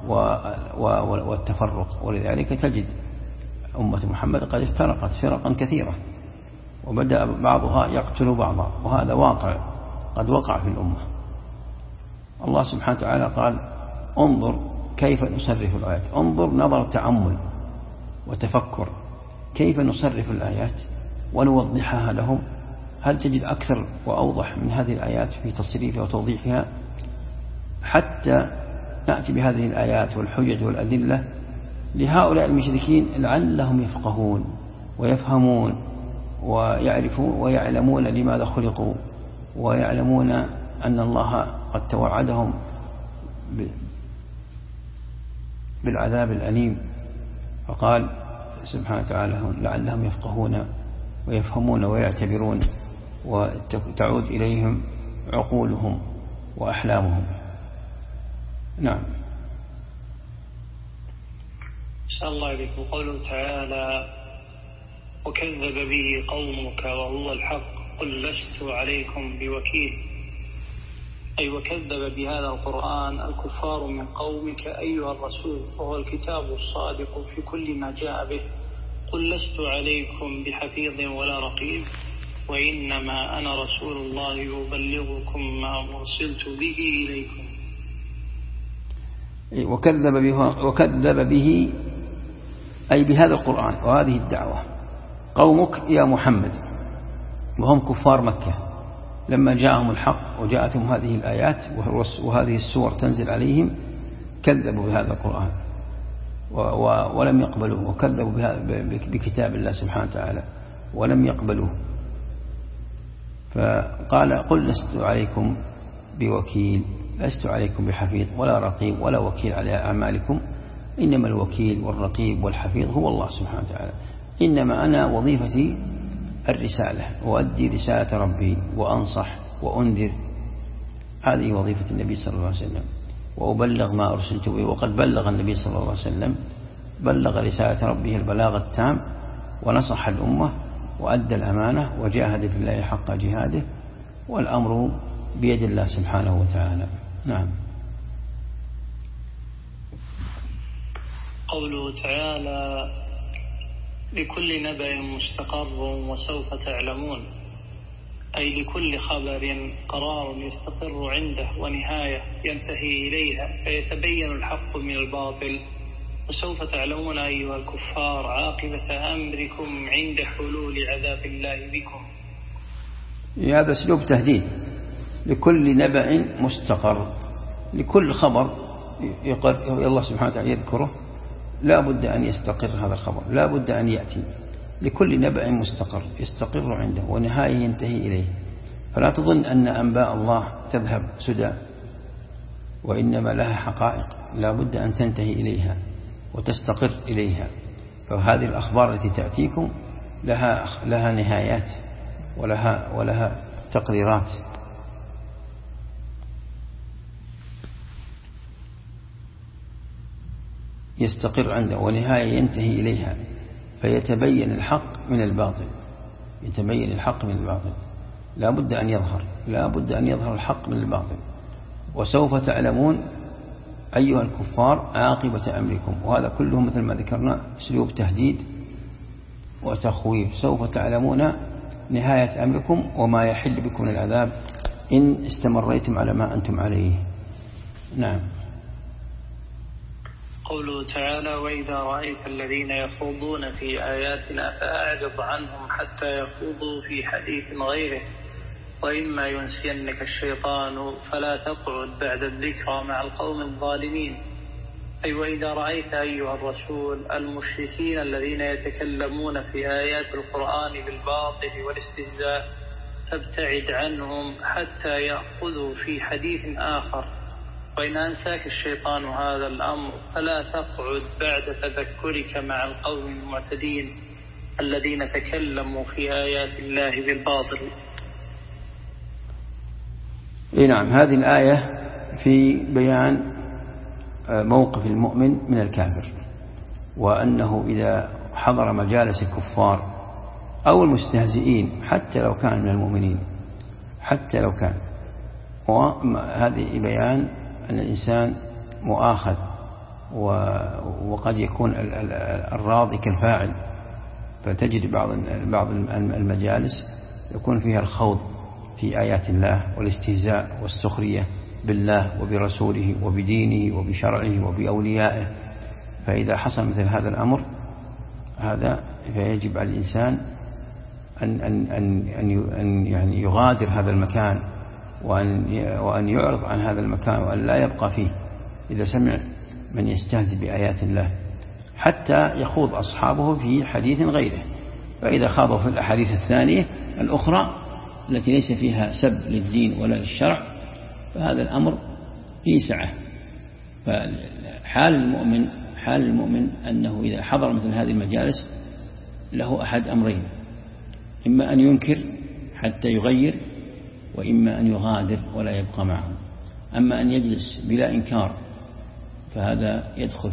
والتفرق، ولذلك تجد أمة محمد قد افترقت فرقا كثيرة، وبدأ بعضها يقتل بعضا، وهذا واقع قد وقع في الأمة. الله سبحانه وتعالى قال انظر كيف نصرف الآيات، انظر نظر تأمل وتفكر كيف نصرف الآيات ونوضحها لهم. هل تجد أكثر وأوضح من هذه الآيات في تصريفها وتوضيحها، حتى نأتي بهذه الآيات والحجج والأدلة لهؤلاء المشركين لعلهم يفقهون ويفهمون ويعرفون ويعلمون لماذا خلقوا، ويعلمون أن الله قد توعدهم بالعذاب الأليم. فقال سبحانه وتعالى لعلهم يفقهون ويفهمون ويعتبرون وتعود إليهم عقولهم وأحلامهم. نعم. شاء الله عليكم. قوله تعالى وكذب به قومك وهو الحق قل لست عليكم بوكيل، أي وكذب بهذا القرآن الكفار من قومك أيها الرسول، وهو الكتاب الصادق في كل ما جاء به. قل لست عليكم بحفيظ ولا رقيب وإنما أنا رسول الله أبلغكم ما أرسلت به إليكم. وكذب به أي بهذا القرآن وهذه الدعوة قومك يا محمد، وهم كفار مكة لما جاءهم الحق وجاءتهم هذه الآيات وهذه السور تنزل عليهم، كذبوا بهذا القرآن ولم يقبلوه، وكذبوا بكتاب الله سبحانه وتعالى ولم يقبلوه. فقال قل لست عليكم بوكيل، لست عليكم بحفيظ ولا رقيب ولا وكيل على أعمالكم، إنما الوكيل والرقيب والحفيظ هو الله سبحانه وتعالى. إنما أنا وظيفتي الرسالة وأدي رسالة ربي وأنصح وأنذر. هذه وظيفة النبي صلى الله عليه وسلم، وأبلغ ما أرسلت به. وقد بلغ النبي صلى الله عليه وسلم، بلغ رسالة ربه البلاغ التام، ونصح الأمة وأدى الأمانة وجاهد في الله حق جهاده، والأمر بيد الله سبحانه وتعالى. نعم. قوله تعالى: لكل نبأ مستقر وسوف تعلمون، أي لكل خبر قرار يستقر عنده ونهاية ينتهي إليها فيتبين الحق من الباطل. وسوف تعلمون أيها الكفار عاقبة أمركم عند حلول عذاب الله بكم. هذا اسلوب تهديد. لكل نبأ مستقر، لكل خبر الله سبحانه وتعالى يذكره لا بد أن يستقر هذا الخبر، لا بد أن يأتي. لكل نبأ مستقر يستقر عنده ونهاية ينتهي إليه. فلا تظن أن أنباء الله تذهب سدى، وإنما لها حقائق لا بد أن تنتهي إليها وتستقر إليها. فهذه الأخبار التي تأتيكم لها نهايات ولها تقريرات. يستقر عنده ونهاية ينتهي إليها فيتبين الحق من الباطل. يتبين الحق من الباطل، لا بد أن يظهر، لا بد أن يظهر الحق من الباطل. وسوف تعلمون أيها الكفار عاقبة أمركم، وهذا كله مثل ما ذكرنا أسلوب تهديد وتخويف. سوف تعلمون نهاية أمركم وما يحل بكم من العذاب إن استمريتم على ما أنتم عليه. نعم. قوله تعالى: وإذا رأيت الذين يخوضون في آياتنا فأعرض عنهم حتى يخوضوا في حديث غيره وإما ينسينك الشيطان فلا تقعد بعد الذكرى مع القوم الظالمين. أي وإذا رأيت أيها الرسول المشركين الذين يتكلمون في آيات القرآن بالباطل والاستهزاء فابتعد عنهم حتى يأخذوا في حديث آخر، وإن أنساك الشيطان هذا الأمر فلا تقعد بعد تذكرك مع القوم المعتدين الذين تكلموا في آيات الله بالباطل. نعم. هذه الآية في بيان موقف المؤمن من الكافر، وأنه إذا حضر مجالس الكفار أو المستهزئين حتى لو كان من المؤمنين، حتى لو كان، وهذه بيان أن الإنسان مؤاخذ، وقد يكون الراضي كالفاعل. فتجد بعض المجالس يكون فيها الخوض في آيات الله والاستهزاء والسخرية بالله وبرسوله وبدينه وبشرعه وبأوليائه. فإذا حصل مثل هذا الأمر هذا فيجب على الإنسان أن يعني يغادر هذا المكان، وأن يعرض عن هذا المكان، وأن لا يبقى فيه إذا سمع من يستهزئ بآيات الله، حتى يخوض أصحابه في حديث غيره. فإذا خاضوا في الأحاديث الثانية الأخرى التي ليس فيها سب للدين ولا للشرع فهذا الأمر فيه سعة. فحال المؤمن أنه إذا حضر مثل هذه المجالس له أحد أمرين: إما أن ينكر حتى يغير، وإما أن يغادر ولا يبقى معهم. أما أن يجلس بلا إنكار فهذا يدخل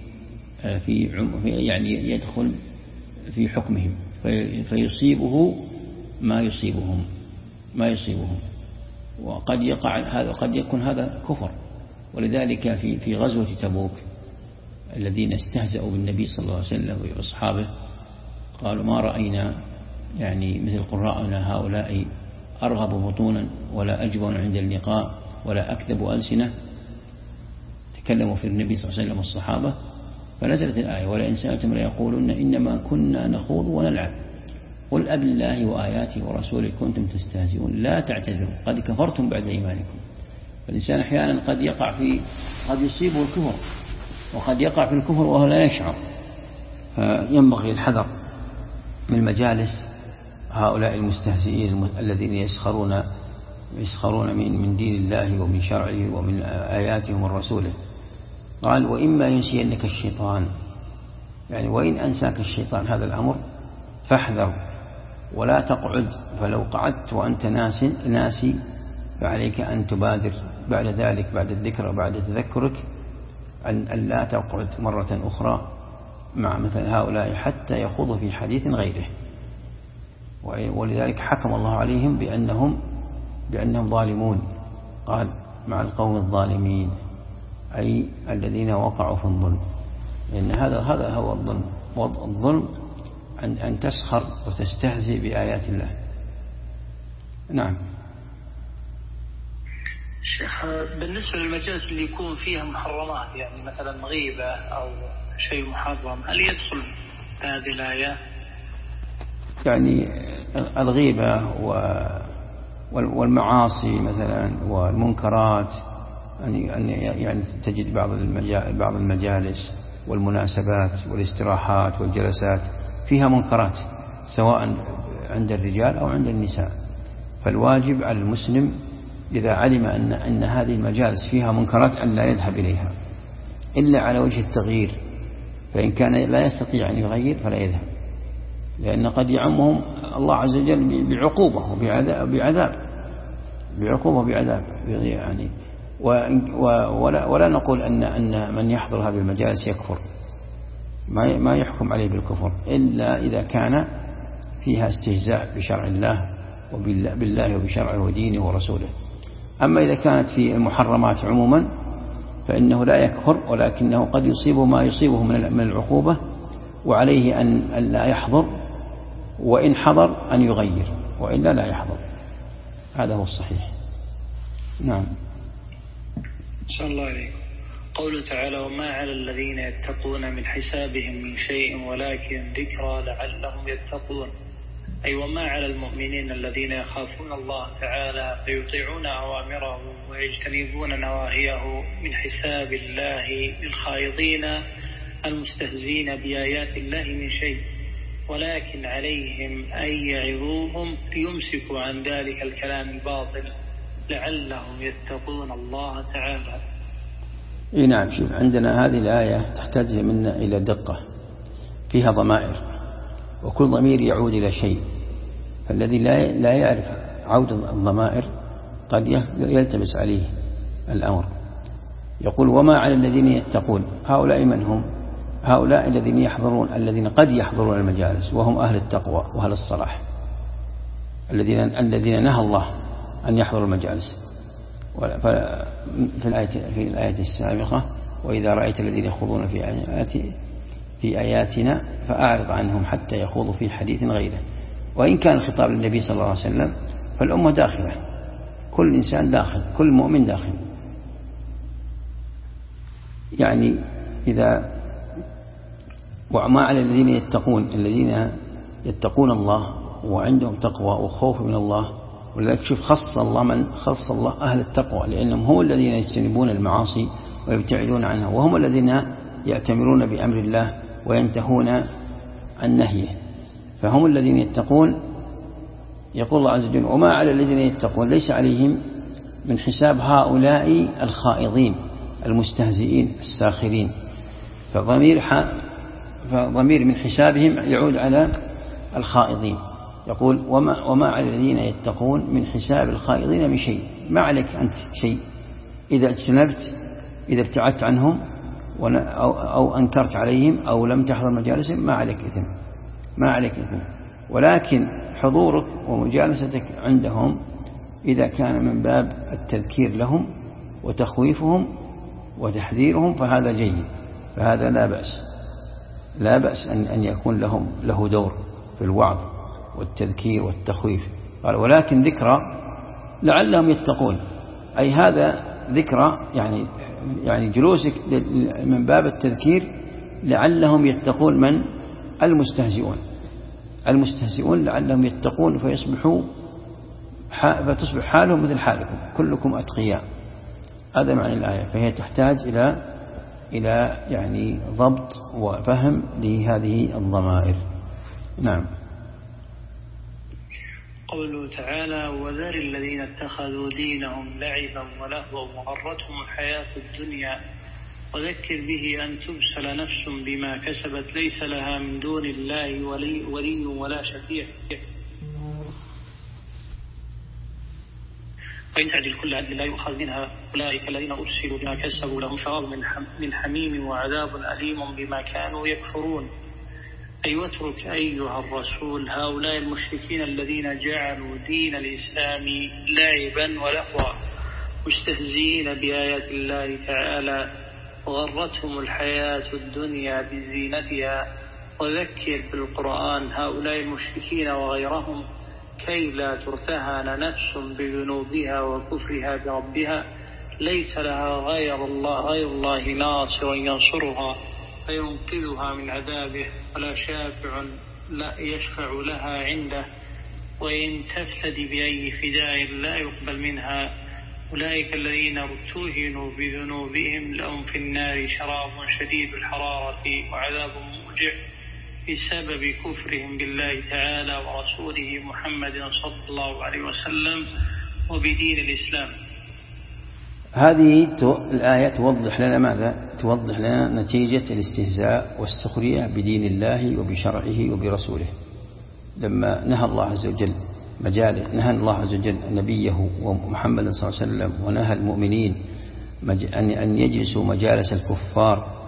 يدخل في حكمهم فيصيبه ما يصيبهم، وقد يقع هذا، قد يكون هذا كفر. ولذلك في غزوة تبوك الذين استهزأوا بالنبي صلى الله عليه وسلم وأصحابه قالوا: ما رأينا يعني مثل قراءنا هؤلاء أرغب بطونا ولا أجبن عند اللقاء ولا أكذب ألسنة. تكلموا في النبي صلى الله عليه وسلم والصحابة، فنزلت الآية: ولئن سألتم ليقولن إنما كنا نخوض ونلعب قل أب الله وآياته ورسوله كنتم تستهزئون لا تعتذروا قد كفرتم بعد إيمانكم. فالإنسان أحيانا قد يصيبه الكفر، وقد يقع في الكفر وهو لا يشعر. فينبغي الحذر من مجالس هؤلاء المستهزئين الذين يسخرون من دين الله ومن شرعه ومن آياته ومن رسوله. قال: وإما ينسينك الشيطان، يعني وإن أنساك الشيطان هذا الأمر فاحذر ولا تقعد، فلو قعدت وأنت ناسي فعليك أن تبادر بعد ذلك، بعد الذكر وبعد تذكرك، أن لا تقعد مرة أخرى مع مثل هؤلاء حتى يخوضوا في حديث غيره. ولذلك حكم الله عليهم بأنهم ظالمون، قال مع القوم الظالمين، أي الذين وقعوا في الظلم. لأن هذا هو الظلم. الظلم أن تسخر وتستهزئ بآيات الله. نعم. شيخ، بالنسبة للمجالس اللي يكون فيها محرمات، يعني مثلا غيبة أو شيء محرم، هل يدخل هذه الآية؟ يعني الغيبة والمعاصي مثلا والمنكرات، يعني تجد بعض المجالس والمناسبات والاستراحات والجلسات فيها منكرات سواء عند الرجال أو عند النساء. فالواجب على المسلم إذا علم أن هذه المجالس فيها منكرات أن لا يذهب إليها إلا على وجه التغيير، فإن كان لا يستطيع أن يغير فلا يذهب، لأن قد يعمهم الله عز وجل بعقوبة وبعذاب يعني. ولا نقول أن من يحضر هذه المجالس يكفر، ما يحكم عليه بالكفر إلا إذا كان فيها استهزاء بشرع الله وبالله وبشرعه ودينه ورسوله. أما إذا كانت في المحرمات عموما فإنه لا يكفر، ولكنه قد يصيبه ما يصيبه من العقوبة، وعليه أن لا يحضر، وإن حضر أن يغير، وإلا لا يحضر. هذا هو الصحيح. نعم. صلى الله عليكم. قوله تعالى: وما على الذين يتقون من حسابهم من شيء ولكن ذكرى لعلهم يتقون، أي وما على المؤمنين الذين يخافون الله تعالى فيطيعون أوامره ويجتنبون نواهيه من حساب الله للخائضين المستهزين بآيات الله من شيء، ولكن عليهم أن يعظوهم ليمسكوا عن ذلك الكلام الباطل لعلهم يتقون الله تعالى. نعم. شوف، عندنا هذه الآية تحتاج منا إلى دقة، فيها ضمائر، وكل ضمير يعود إلى شيء، فالذي لا يعرف عود الضمائر قد يلتبس عليه الأمر. يقول: وما على الذين يتقون. هؤلاء من هم؟ هؤلاء الذين يحضرون، الذين قد يحضرون المجالس وهم أهل التقوى وأهل الصلاح، الذين نهى الله أن يحضروا المجالس. في الآية السابقة: وإذا رأيت الذين يخوضون في آياتنا فأعرض عنهم حتى يخوضوا في حديث غيره. وإن كان الخطاب للنبي صلى الله عليه وسلم فالأمة داخلة، كل إنسان داخل، كل مؤمن داخل. يعني وما على الذين يتقون، الذين يتقون الله وعندهم تقوى وخوف من الله. ولذلك شوف، خص الله أهل التقوى، لأنهم هم الذين يجتنبون المعاصي ويبتعدون عنها، وهم الذين يأتمرون بأمر الله وينتهون عن نهيه، فهم الذين يتقون. يقول الله عز وجل: وما على الذين يتقون، ليس عليهم من حساب هؤلاء الخائضين المستهزئين الساخرين. فضمير من حسابهم يعود على الخائضين. يقول: وما على الذين يتقون من حساب الخائضين من شيء. ما عليك أنت شيء إذا اجتنبت، إذا ابتعدت عنهم أو أنكرت عليهم أو لم تحضر مجالسهم، ما عليك إثم. ولكن حضورك ومجالستك عندهم إذا كان من باب التذكير لهم وتخويفهم وتحذيرهم فهذا جيد، فهذا لا بأس أن يكون له دور في الوعظ والتذكير والتخويف. قال: ولكن ذكرى لعلهم يتقون، أي هذا ذكرى يعني جلوسك من باب التذكير لعلهم يتقون. من؟ المستهزئون لعلهم يتقون فتصبح حالهم مثل حالكم، كلكم أتقياء. هذا معنى الآية. فهي تحتاج إلى يعني ضبط وفهم لهذه الضمائر. نعم. قوله تعالى: وذر الذين اتخذوا دينهم لعبا ولهوا وغرتهم الحياة الدنيا وذكر به أن تبسل نفس بما كسبت ليس لها من دون الله ولي ولا شفيع. وإن تعدل كل عدل لا يؤخذ منها أولئك الذين أرسلوا بما كسبوا لهم شراب من حميم وعذاب أليم بما كانوا يكفرون. أي واترك أيها الرسول هؤلاء المشركين الذين جعلوا دين الإسلام لعبا ولهوا مستهزئين بآيات الله تعالى وغرتهم الحياة الدنيا بزينتها. وذكر بالقرآن هؤلاء المشركين وغيرهم كي لا ترتهن نفس بذنوبها وكفرها بربها ليس لها غير الله ناصر ينصرها فينقذها من عذابه ولا شافع لا يشفع لها عنده وإن تفتدي بأي فداء لا يقبل منها. أولئك الذين ارتهنوا بذنوبهم لهم في النار شراب شديد الحرارة وعذاب موجع بسبب كفرهم بالله تعالى ورسوله محمد صلى الله عليه وسلم وبدين الإسلام. هذه الآية توضح لنا ماذا؟ توضح لنا نتيجة الاستهزاء والسخرية بدين الله وبشرعه وبرسوله. لما نهى الله عز وجل نهى الله عز وجل نبيه ومحمد صلى الله عليه وسلم ونهى المؤمنين أن يجلسوا مجالس الكفار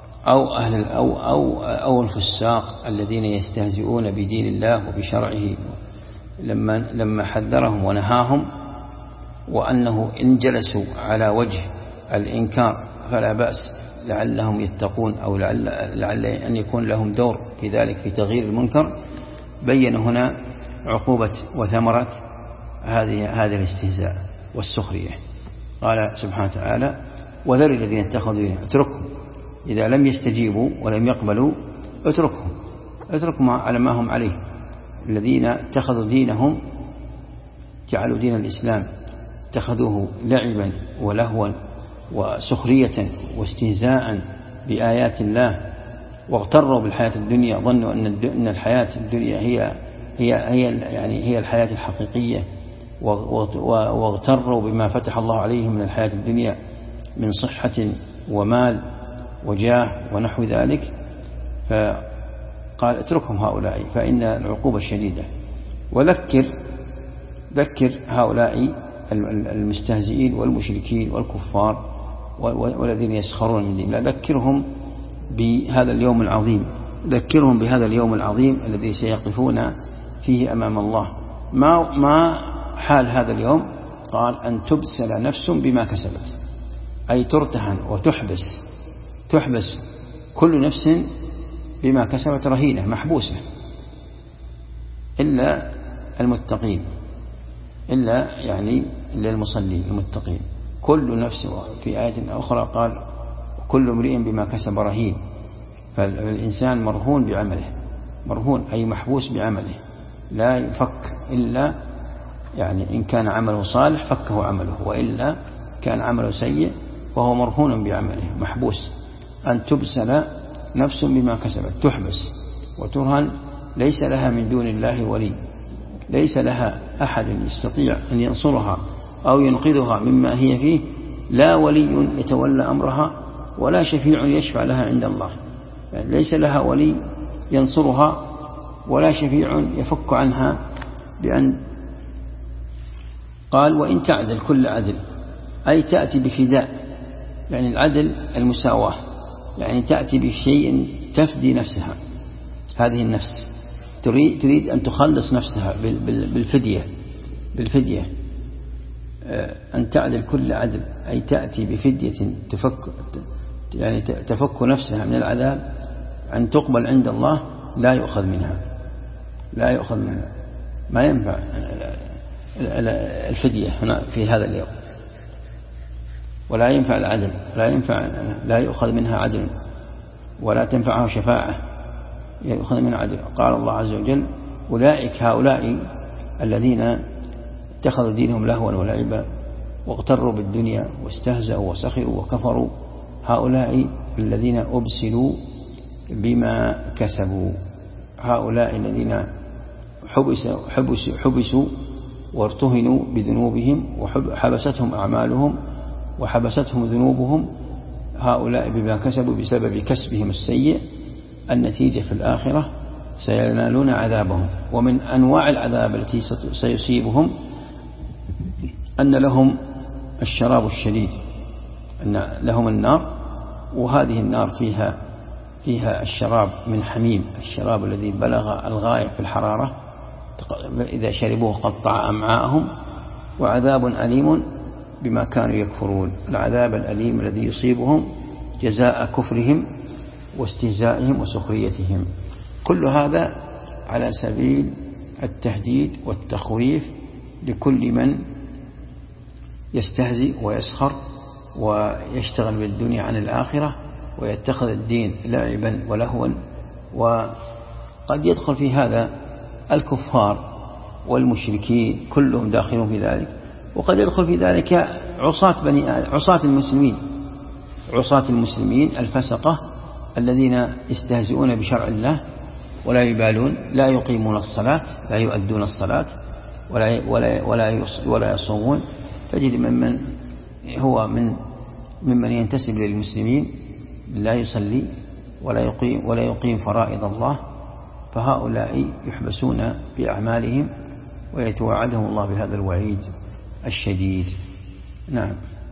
أو الفساق الذين يستهزئون بدين الله وبشرعه، لما حذرهم ونهاهم وأنه إن جلسوا على وجه الإنكار فلا بأس لعلهم يتقون أو لعل أن يكون لهم دور في ذلك في تغيير المنكر، بين هنا عقوبة وثمرة هذه الاستهزاء والسخرية. قال سبحانه وتعالى وذر الذين اتخذوا دينهم، اتركهم إذا لم يستجيبوا ولم يقبلوا اتركهم على ما هم عليه. الذين اتخذوا دينهم جعلوا دين الإسلام اتخذوه لعبا ولهوا وسخرية واستهزاء بآيات الله واغتروا بالحياة الدنيا، ظنوا أن الحياة الدنيا هي الحياة الحقيقية، واغتروا بما فتح الله عليهم من الحياة الدنيا من صحة ومال وجاه ونحو ذلك. فقال اتركهم هؤلاء فإن العقوبة الشديدة. ذكر هؤلاء المستهزئين والمشركين والكفار والذين يسخرون من دين الله، ذكرهم بهذا اليوم العظيم، ذكرهم بهذا اليوم العظيم الذي سيقفون فيه أمام الله. ما حال هذا اليوم؟ قال أن تبسل نفس بما كسبت، أي ترتهن وتحبس كل نفس بما كسبت رهينة محبوسة إلا المتقين، إلا المصلين المتقين. كل نفس، في آية أخرى قال كل امرئ بما كسب رهين. فالإنسان مرهون بعمله، مرهون أي محبوس بعمله، لا يفك إلا إن كان عمله صالح فكه عمله، وإلا كان عمله سيء فهو مرهون بعمله محبوس. أن تبسل نفس بما كسبت، تحبس وترهن، ليس لها من دون الله ولي، ليس لها أحد يستطيع أن ينصرها أو ينقذها مما هي فيه، لا ولي يتولى أمرها ولا شفيع يشفع لها عند الله. ليس لها ولي ينصرها ولا شفيع يفك عنها. بأن قال وإن تعدل كل عدل، أي تأتي بفداء، العدل المساواة، تأتي بشيء تفدي نفسها. هذه النفس تريد أن تخلص نفسها بالفدية. أن تعدل كل عدل، أي تأتي بفدية تفك نفسها من العذاب، أن تقبل عند الله، لا يؤخذ منها ما ينفع الفدية هنا في هذا اليوم، ولا ينفع العدل، لا يؤخذ منها عدل، ولا تنفعها شفاعة يؤخذ منها عدل. قال الله عز وجل أولئك هؤلاء الذين اتخذوا دينهم لهوا ولعبا واغتروا بالدنيا واستهزأوا وسخروا وكفروا، هؤلاء الذين أبسلوا بما كسبوا، هؤلاء الذين حبسوا وارتهنوا بذنوبهم وحبستهم أعمالهم وحبستهم ذنوبهم، هؤلاء بما كسبوا بسبب كسبهم السيء. النتيجة في الآخرة سينالون عذابهم. ومن أنواع العذاب التي سيصيبهم أن لهم الشراب الشديد، أن لهم النار، وهذه النار فيها الشراب من حميم، الشراب الذي بلغ الغاية في الحرارة، إذا شربوه قطع أمعاءهم، وعذاب أليم بما كانوا يكفرون، العذاب الأليم الذي يصيبهم جزاء كفرهم واستهزائهم وسخريتهم. كل هذا على سبيل التهديد والتخويف لكل من يستهزئ ويسخر ويشتغل بالدنيا عن الآخرة ويتخذ الدين لعبا ولهوا. وقد يدخل في هذا الكفار والمشركين كلهم داخلون في ذلك، وقد يدخل في ذلك عصاة المسلمين الفسقة الذين يستهزئون بشرع الله ولا يبالون، لا يقيمون الصلاة، لا يؤدون الصلاة ولا يصومون. تجد ممن ينتسب للمسلمين لا يصلي ولا يقيم فرائض الله، فهؤلاء يحبسون بأعمالهم ويتوعدهم الله بهذا الوعيد الشديد. نعم.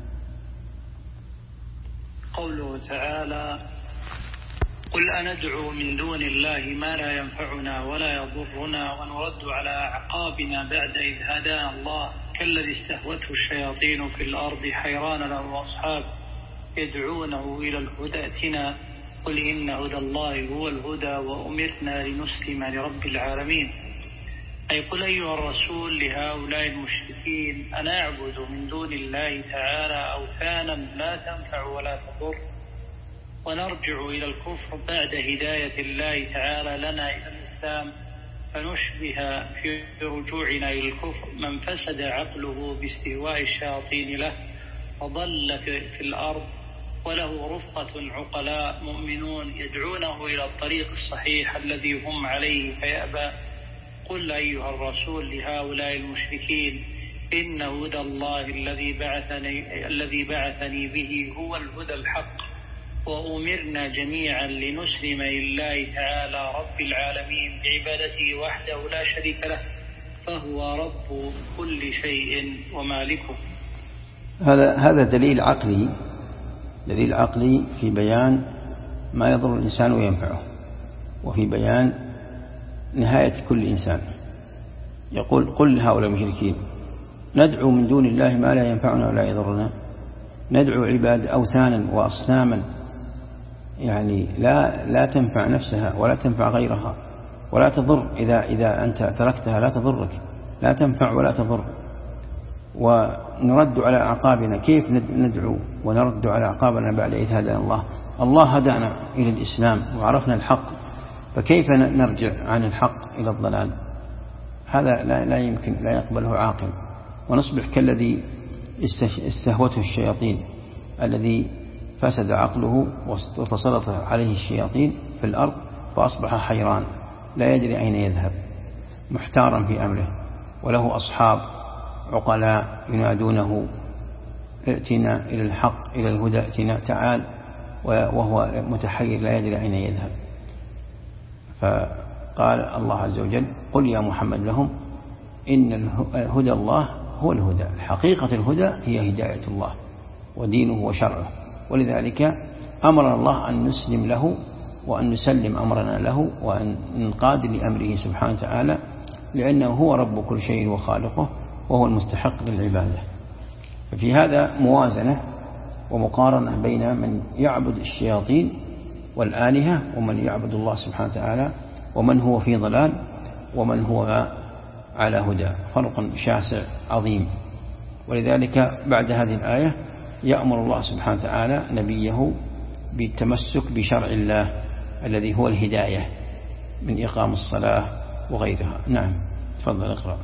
قوله تعالى: قل أندعو من دون الله ما لا ينفعنا ولا يضرنا ونرد على أعقابنا بعد إذ هدانا الله كالذي استهوته الشياطين في الأرض حيران له أصحاب يدعونه إلى الهدى ائتنا قل إن هدى الله هو الهدى وأمرنا لنسلم لرب العالمين. أي قل أيها الرسول لهؤلاء المشركين: أنا أعبد من دون الله تعالى أوثانا لا تنفع ولا تضر، ونرجع إلى الكفر بعد هداية الله تعالى لنا إلى الإسلام، فنشبه في رجوعنا إلى الكفر من فسد عقله باستهواء الشياطين له وضل في الأرض وله رفقة عقلاء مؤمنون يدعونه إلى الطريق الصحيح الذي هم عليه فيأبى. قل أيها الرسول لهؤلاء المشركين: إن هدى الله الذي بعثني به هو الهدى الحق، وأمرنا جميعا لنسلم لله تعالى رب العالمين بعبادته وحده لا شريك له، فهو رب كل شيء ومالكه. هذا دليل عقلي في بيان ما يضر الإنسان وينفعه، وفي بيان نهاية كل إنسان. يقول: قل لهؤلاء المشركين: ندعو من دون الله ما لا ينفعنا ولا يضرنا، ندعو عباد أوثانا وأصناما، يعني لا تنفع نفسها ولا تنفع غيرها ولا تضر، إذا أنت تركتها لا تضرك، لا تنفع ولا تضر. ونرد على أعقابنا. كيف ندعو ونرد على أعقابنا بعد إذ هدانا الله هدانا إلى الإسلام وعرفنا الحق، فكيف نرجع عن الحق إلى الضلال؟ هذا لا يمكن، لا يقبله عاقل، ونصبح كالذي استهوته الشياطين، الذي فسد عقله وتسلط عليه الشياطين في الأرض فأصبح حيران لا يدري أين يذهب، محتارا في أمره، وله أصحاب عقلاء ينادونه: ائتنا إلى الحق، إلى الهدى، ائتنا، تعال، وهو متحير لا يدري أين يذهب. فقال الله عز وجل: قل يا محمد لهم إن هدى الله هو الهدى، حقيقة الهدى هي هداية الله ودينه وشرعه، ولذلك أمر الله أن نسلم له وأن نسلم أمرنا له وأن ننقاد لأمره سبحانه وتعالى، لأنه هو رب كل شيء وخالقه وهو المستحق للعبادة. ففي هذا موازنة ومقارنة بين من يعبد الشياطين والآلهة ومن يعبد الله سبحانه وتعالى، ومن هو في ضلال ومن هو على هدى، فرق شاسع عظيم. ولذلك بعد هذه الآية يأمر الله سبحانه وتعالى نبيه بالتمسك بشرع الله الذي هو الهداية من إقام الصلاة وغيرها. نعم، تفضل اقرأ.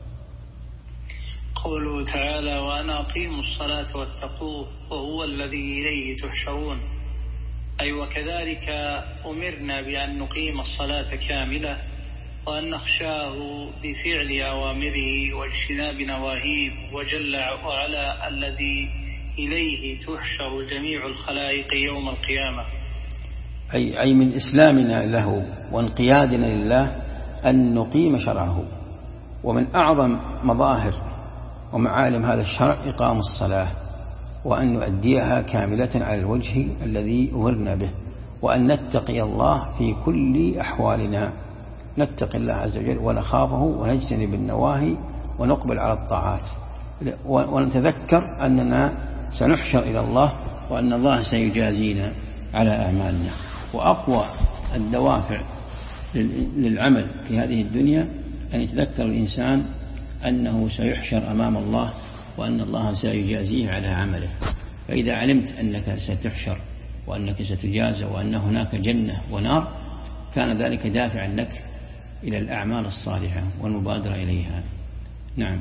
قوله تعالى: وأن أقيموا الصلاة واتقوه وهو الذي إليه تحشرون. أي وكذلك أمرنا بأن نقيم الصلاة كاملة، وأن نخشاه بفعل أوامره واجتناب نواهيه، وجل وعلا الذي إليه تحشر جميع الخلائق يوم القيامة. أي من إسلامنا له وانقيادنا لله أن نقيم شرعه. ومن أعظم مظاهر ومعالم هذا الشرع إقام الصلاة، وأن نؤديها كاملة على الوجه الذي أمرنا به، وأن نتقي الله في كل أحوالنا، نتقي الله عز وجل ونخافه ونجتنب النواهي ونقبل على الطاعات، ونتذكر أننا سنحشر إلى الله وأن الله سيجازينا على أعمالنا. وأقوى الدوافع للعمل في هذه الدنيا أن يتذكر الإنسان أنه سيحشر أمام الله وأن الله سيجازيه على عمله. فإذا علمت أنك ستحشر وأنك ستجازى وأن هناك جنة ونار كان ذلك دافعا لك إلى الأعمال الصالحة والمبادرة إليها. نعم.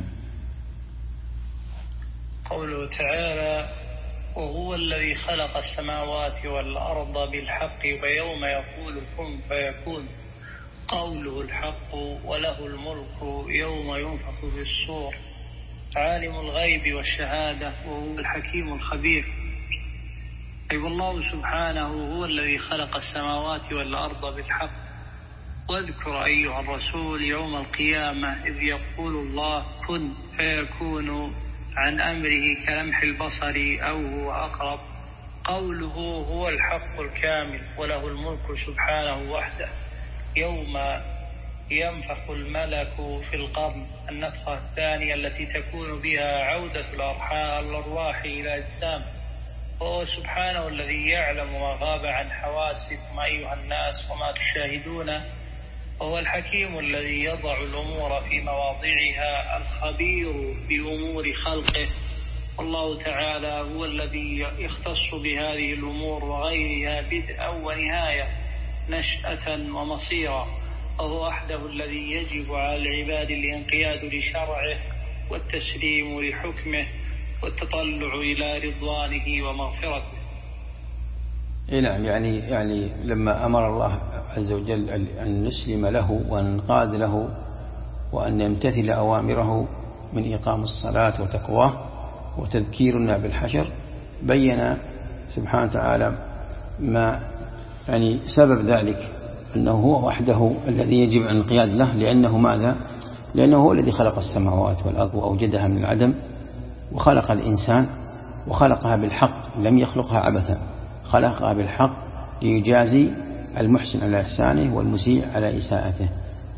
قوله تعالى: وهو الذي خلق السماوات والأرض بالحق ويوم يقول كن فيكون، قوله الحق وله الملك يوم ينفخ في الصور، عالم الغيب والشهادة وهو الحكيم الخبير. أي والله سبحانه هو الذي خلق السماوات والأرض بالحق. واذكر أيها الرسول يوم القيامة إذ يقول الله كن فيكون عن أمره كلمح البصر أو هو أقرب. قوله هو الحق الكامل وله الملك سبحانه وحده يوم ينفخ الملك في القرن، النفخة الثانية التي تكون بها عودة الأرواح إلى أجسام. وهو سبحانه الذي يعلم ما غاب عن حواسكم أيها الناس وما تشاهدون. وهو الحكيم الذي يضع الأمور في مواضعها، الخبير بأمور خلقه. والله تعالى هو الذي يختص بهذه الأمور وغيرها بدءا ونهاية، نشأة ومصيرا. وهو وحده الذي يجب على العباد الانقياد لشرعه والتسليم لحكمه والتطلع إلى رضوانه ومغفرته. نعم. يعني لما أمر الله عز وجل أن نسلم له وننقاد له وأن نمتثل أوامره من إقام الصلاة وتقواه وتذكيرنا بالحشر، بين سبحانه وتعالى ما يعني سبب ذلك، أنه هو وحده الذي يجب أن الانقياد له. لأنه ماذا؟ لأنه هو الذي خلق السماوات والأرض وأوجدها من العدم، وخلق الإنسان وخلقها بالحق، لم يخلقها عبثا، خلقها بالحق ليجازي المحسن على إحسانه والمسيء على إساءته.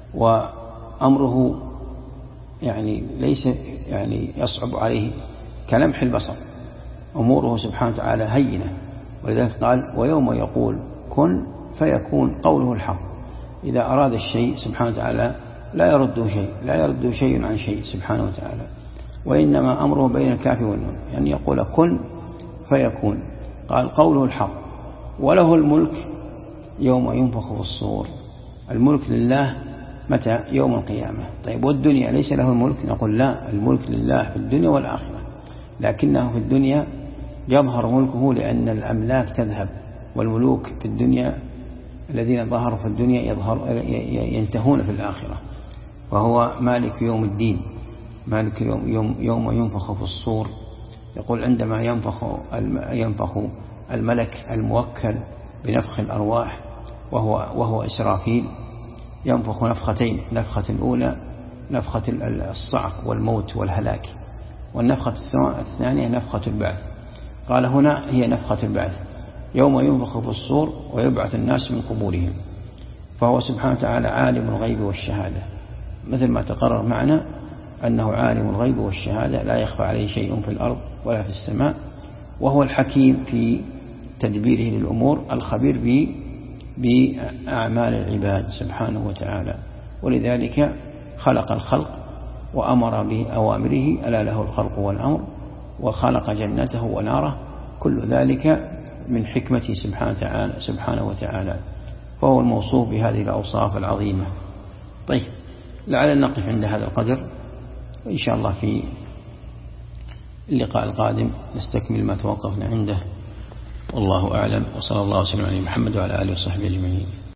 وأمره يعني ليس يعني يصعب عليه كلمح البصر، أموره سبحانه وتعالى هينة. ولذلك قال ويوم يقول كن فيكون، قوله الحق. إذا أراد الشيء سبحانه وتعالى لا يرد شيء عن شيء سبحانه وتعالى، وإنما أمره بين الكاف والنون، يعني يقول كن فيكون. قال قوله الحق وله الملك يوم ينفخ في الصور. الملك لله متى؟ يوم القيامة. طيب والدنيا ليس له الملك؟ نقول لا، الملك لله في الدنيا والآخرة، لكنه في الدنيا يظهر ملكه لأن الأملاك تذهب، والملوك في الدنيا الذين ظهروا في الدنيا ينتهون في الآخرة. وهو مالك يوم الدين، مالك يوم ينفخ في الصور. يقول عندما ينفخ الملك الموكل بنفخ الأرواح وهو إسرافيل، ينفخ نفختين، نفخة الأولى نفخة الصعق والموت والهلاك، والنفخة الثانية نفخة البعث. قال هنا هي نفخة البعث، يوم ينفخ في الصور ويبعث الناس من قبورهم. فهو سبحانه وتعالى عالم الغيب والشهادة، مثل ما تقرر معنا أنه عالم الغيب والشهادة، لا يخفى عليه شيء في الأرض ولا في السماء. وهو الحكيم في تدبيره للأمور، الخبير بأعمال العباد سبحانه وتعالى. ولذلك خلق الخلق وأمر بأوامره، ألا له الخلق والأمر، وخلق جنته وناره، كل ذلك من حكمته سبحانه وتعالى. فهو الموصوف بهذه الأوصاف العظيمة. طيب، لعلنا نقف عند هذا القدر، وإن شاء الله في اللقاء القادم نستكمل ما توقفنا عنده. والله أعلم، وصلى الله وسلم على محمد وعلى آله وصحبه أجمعين.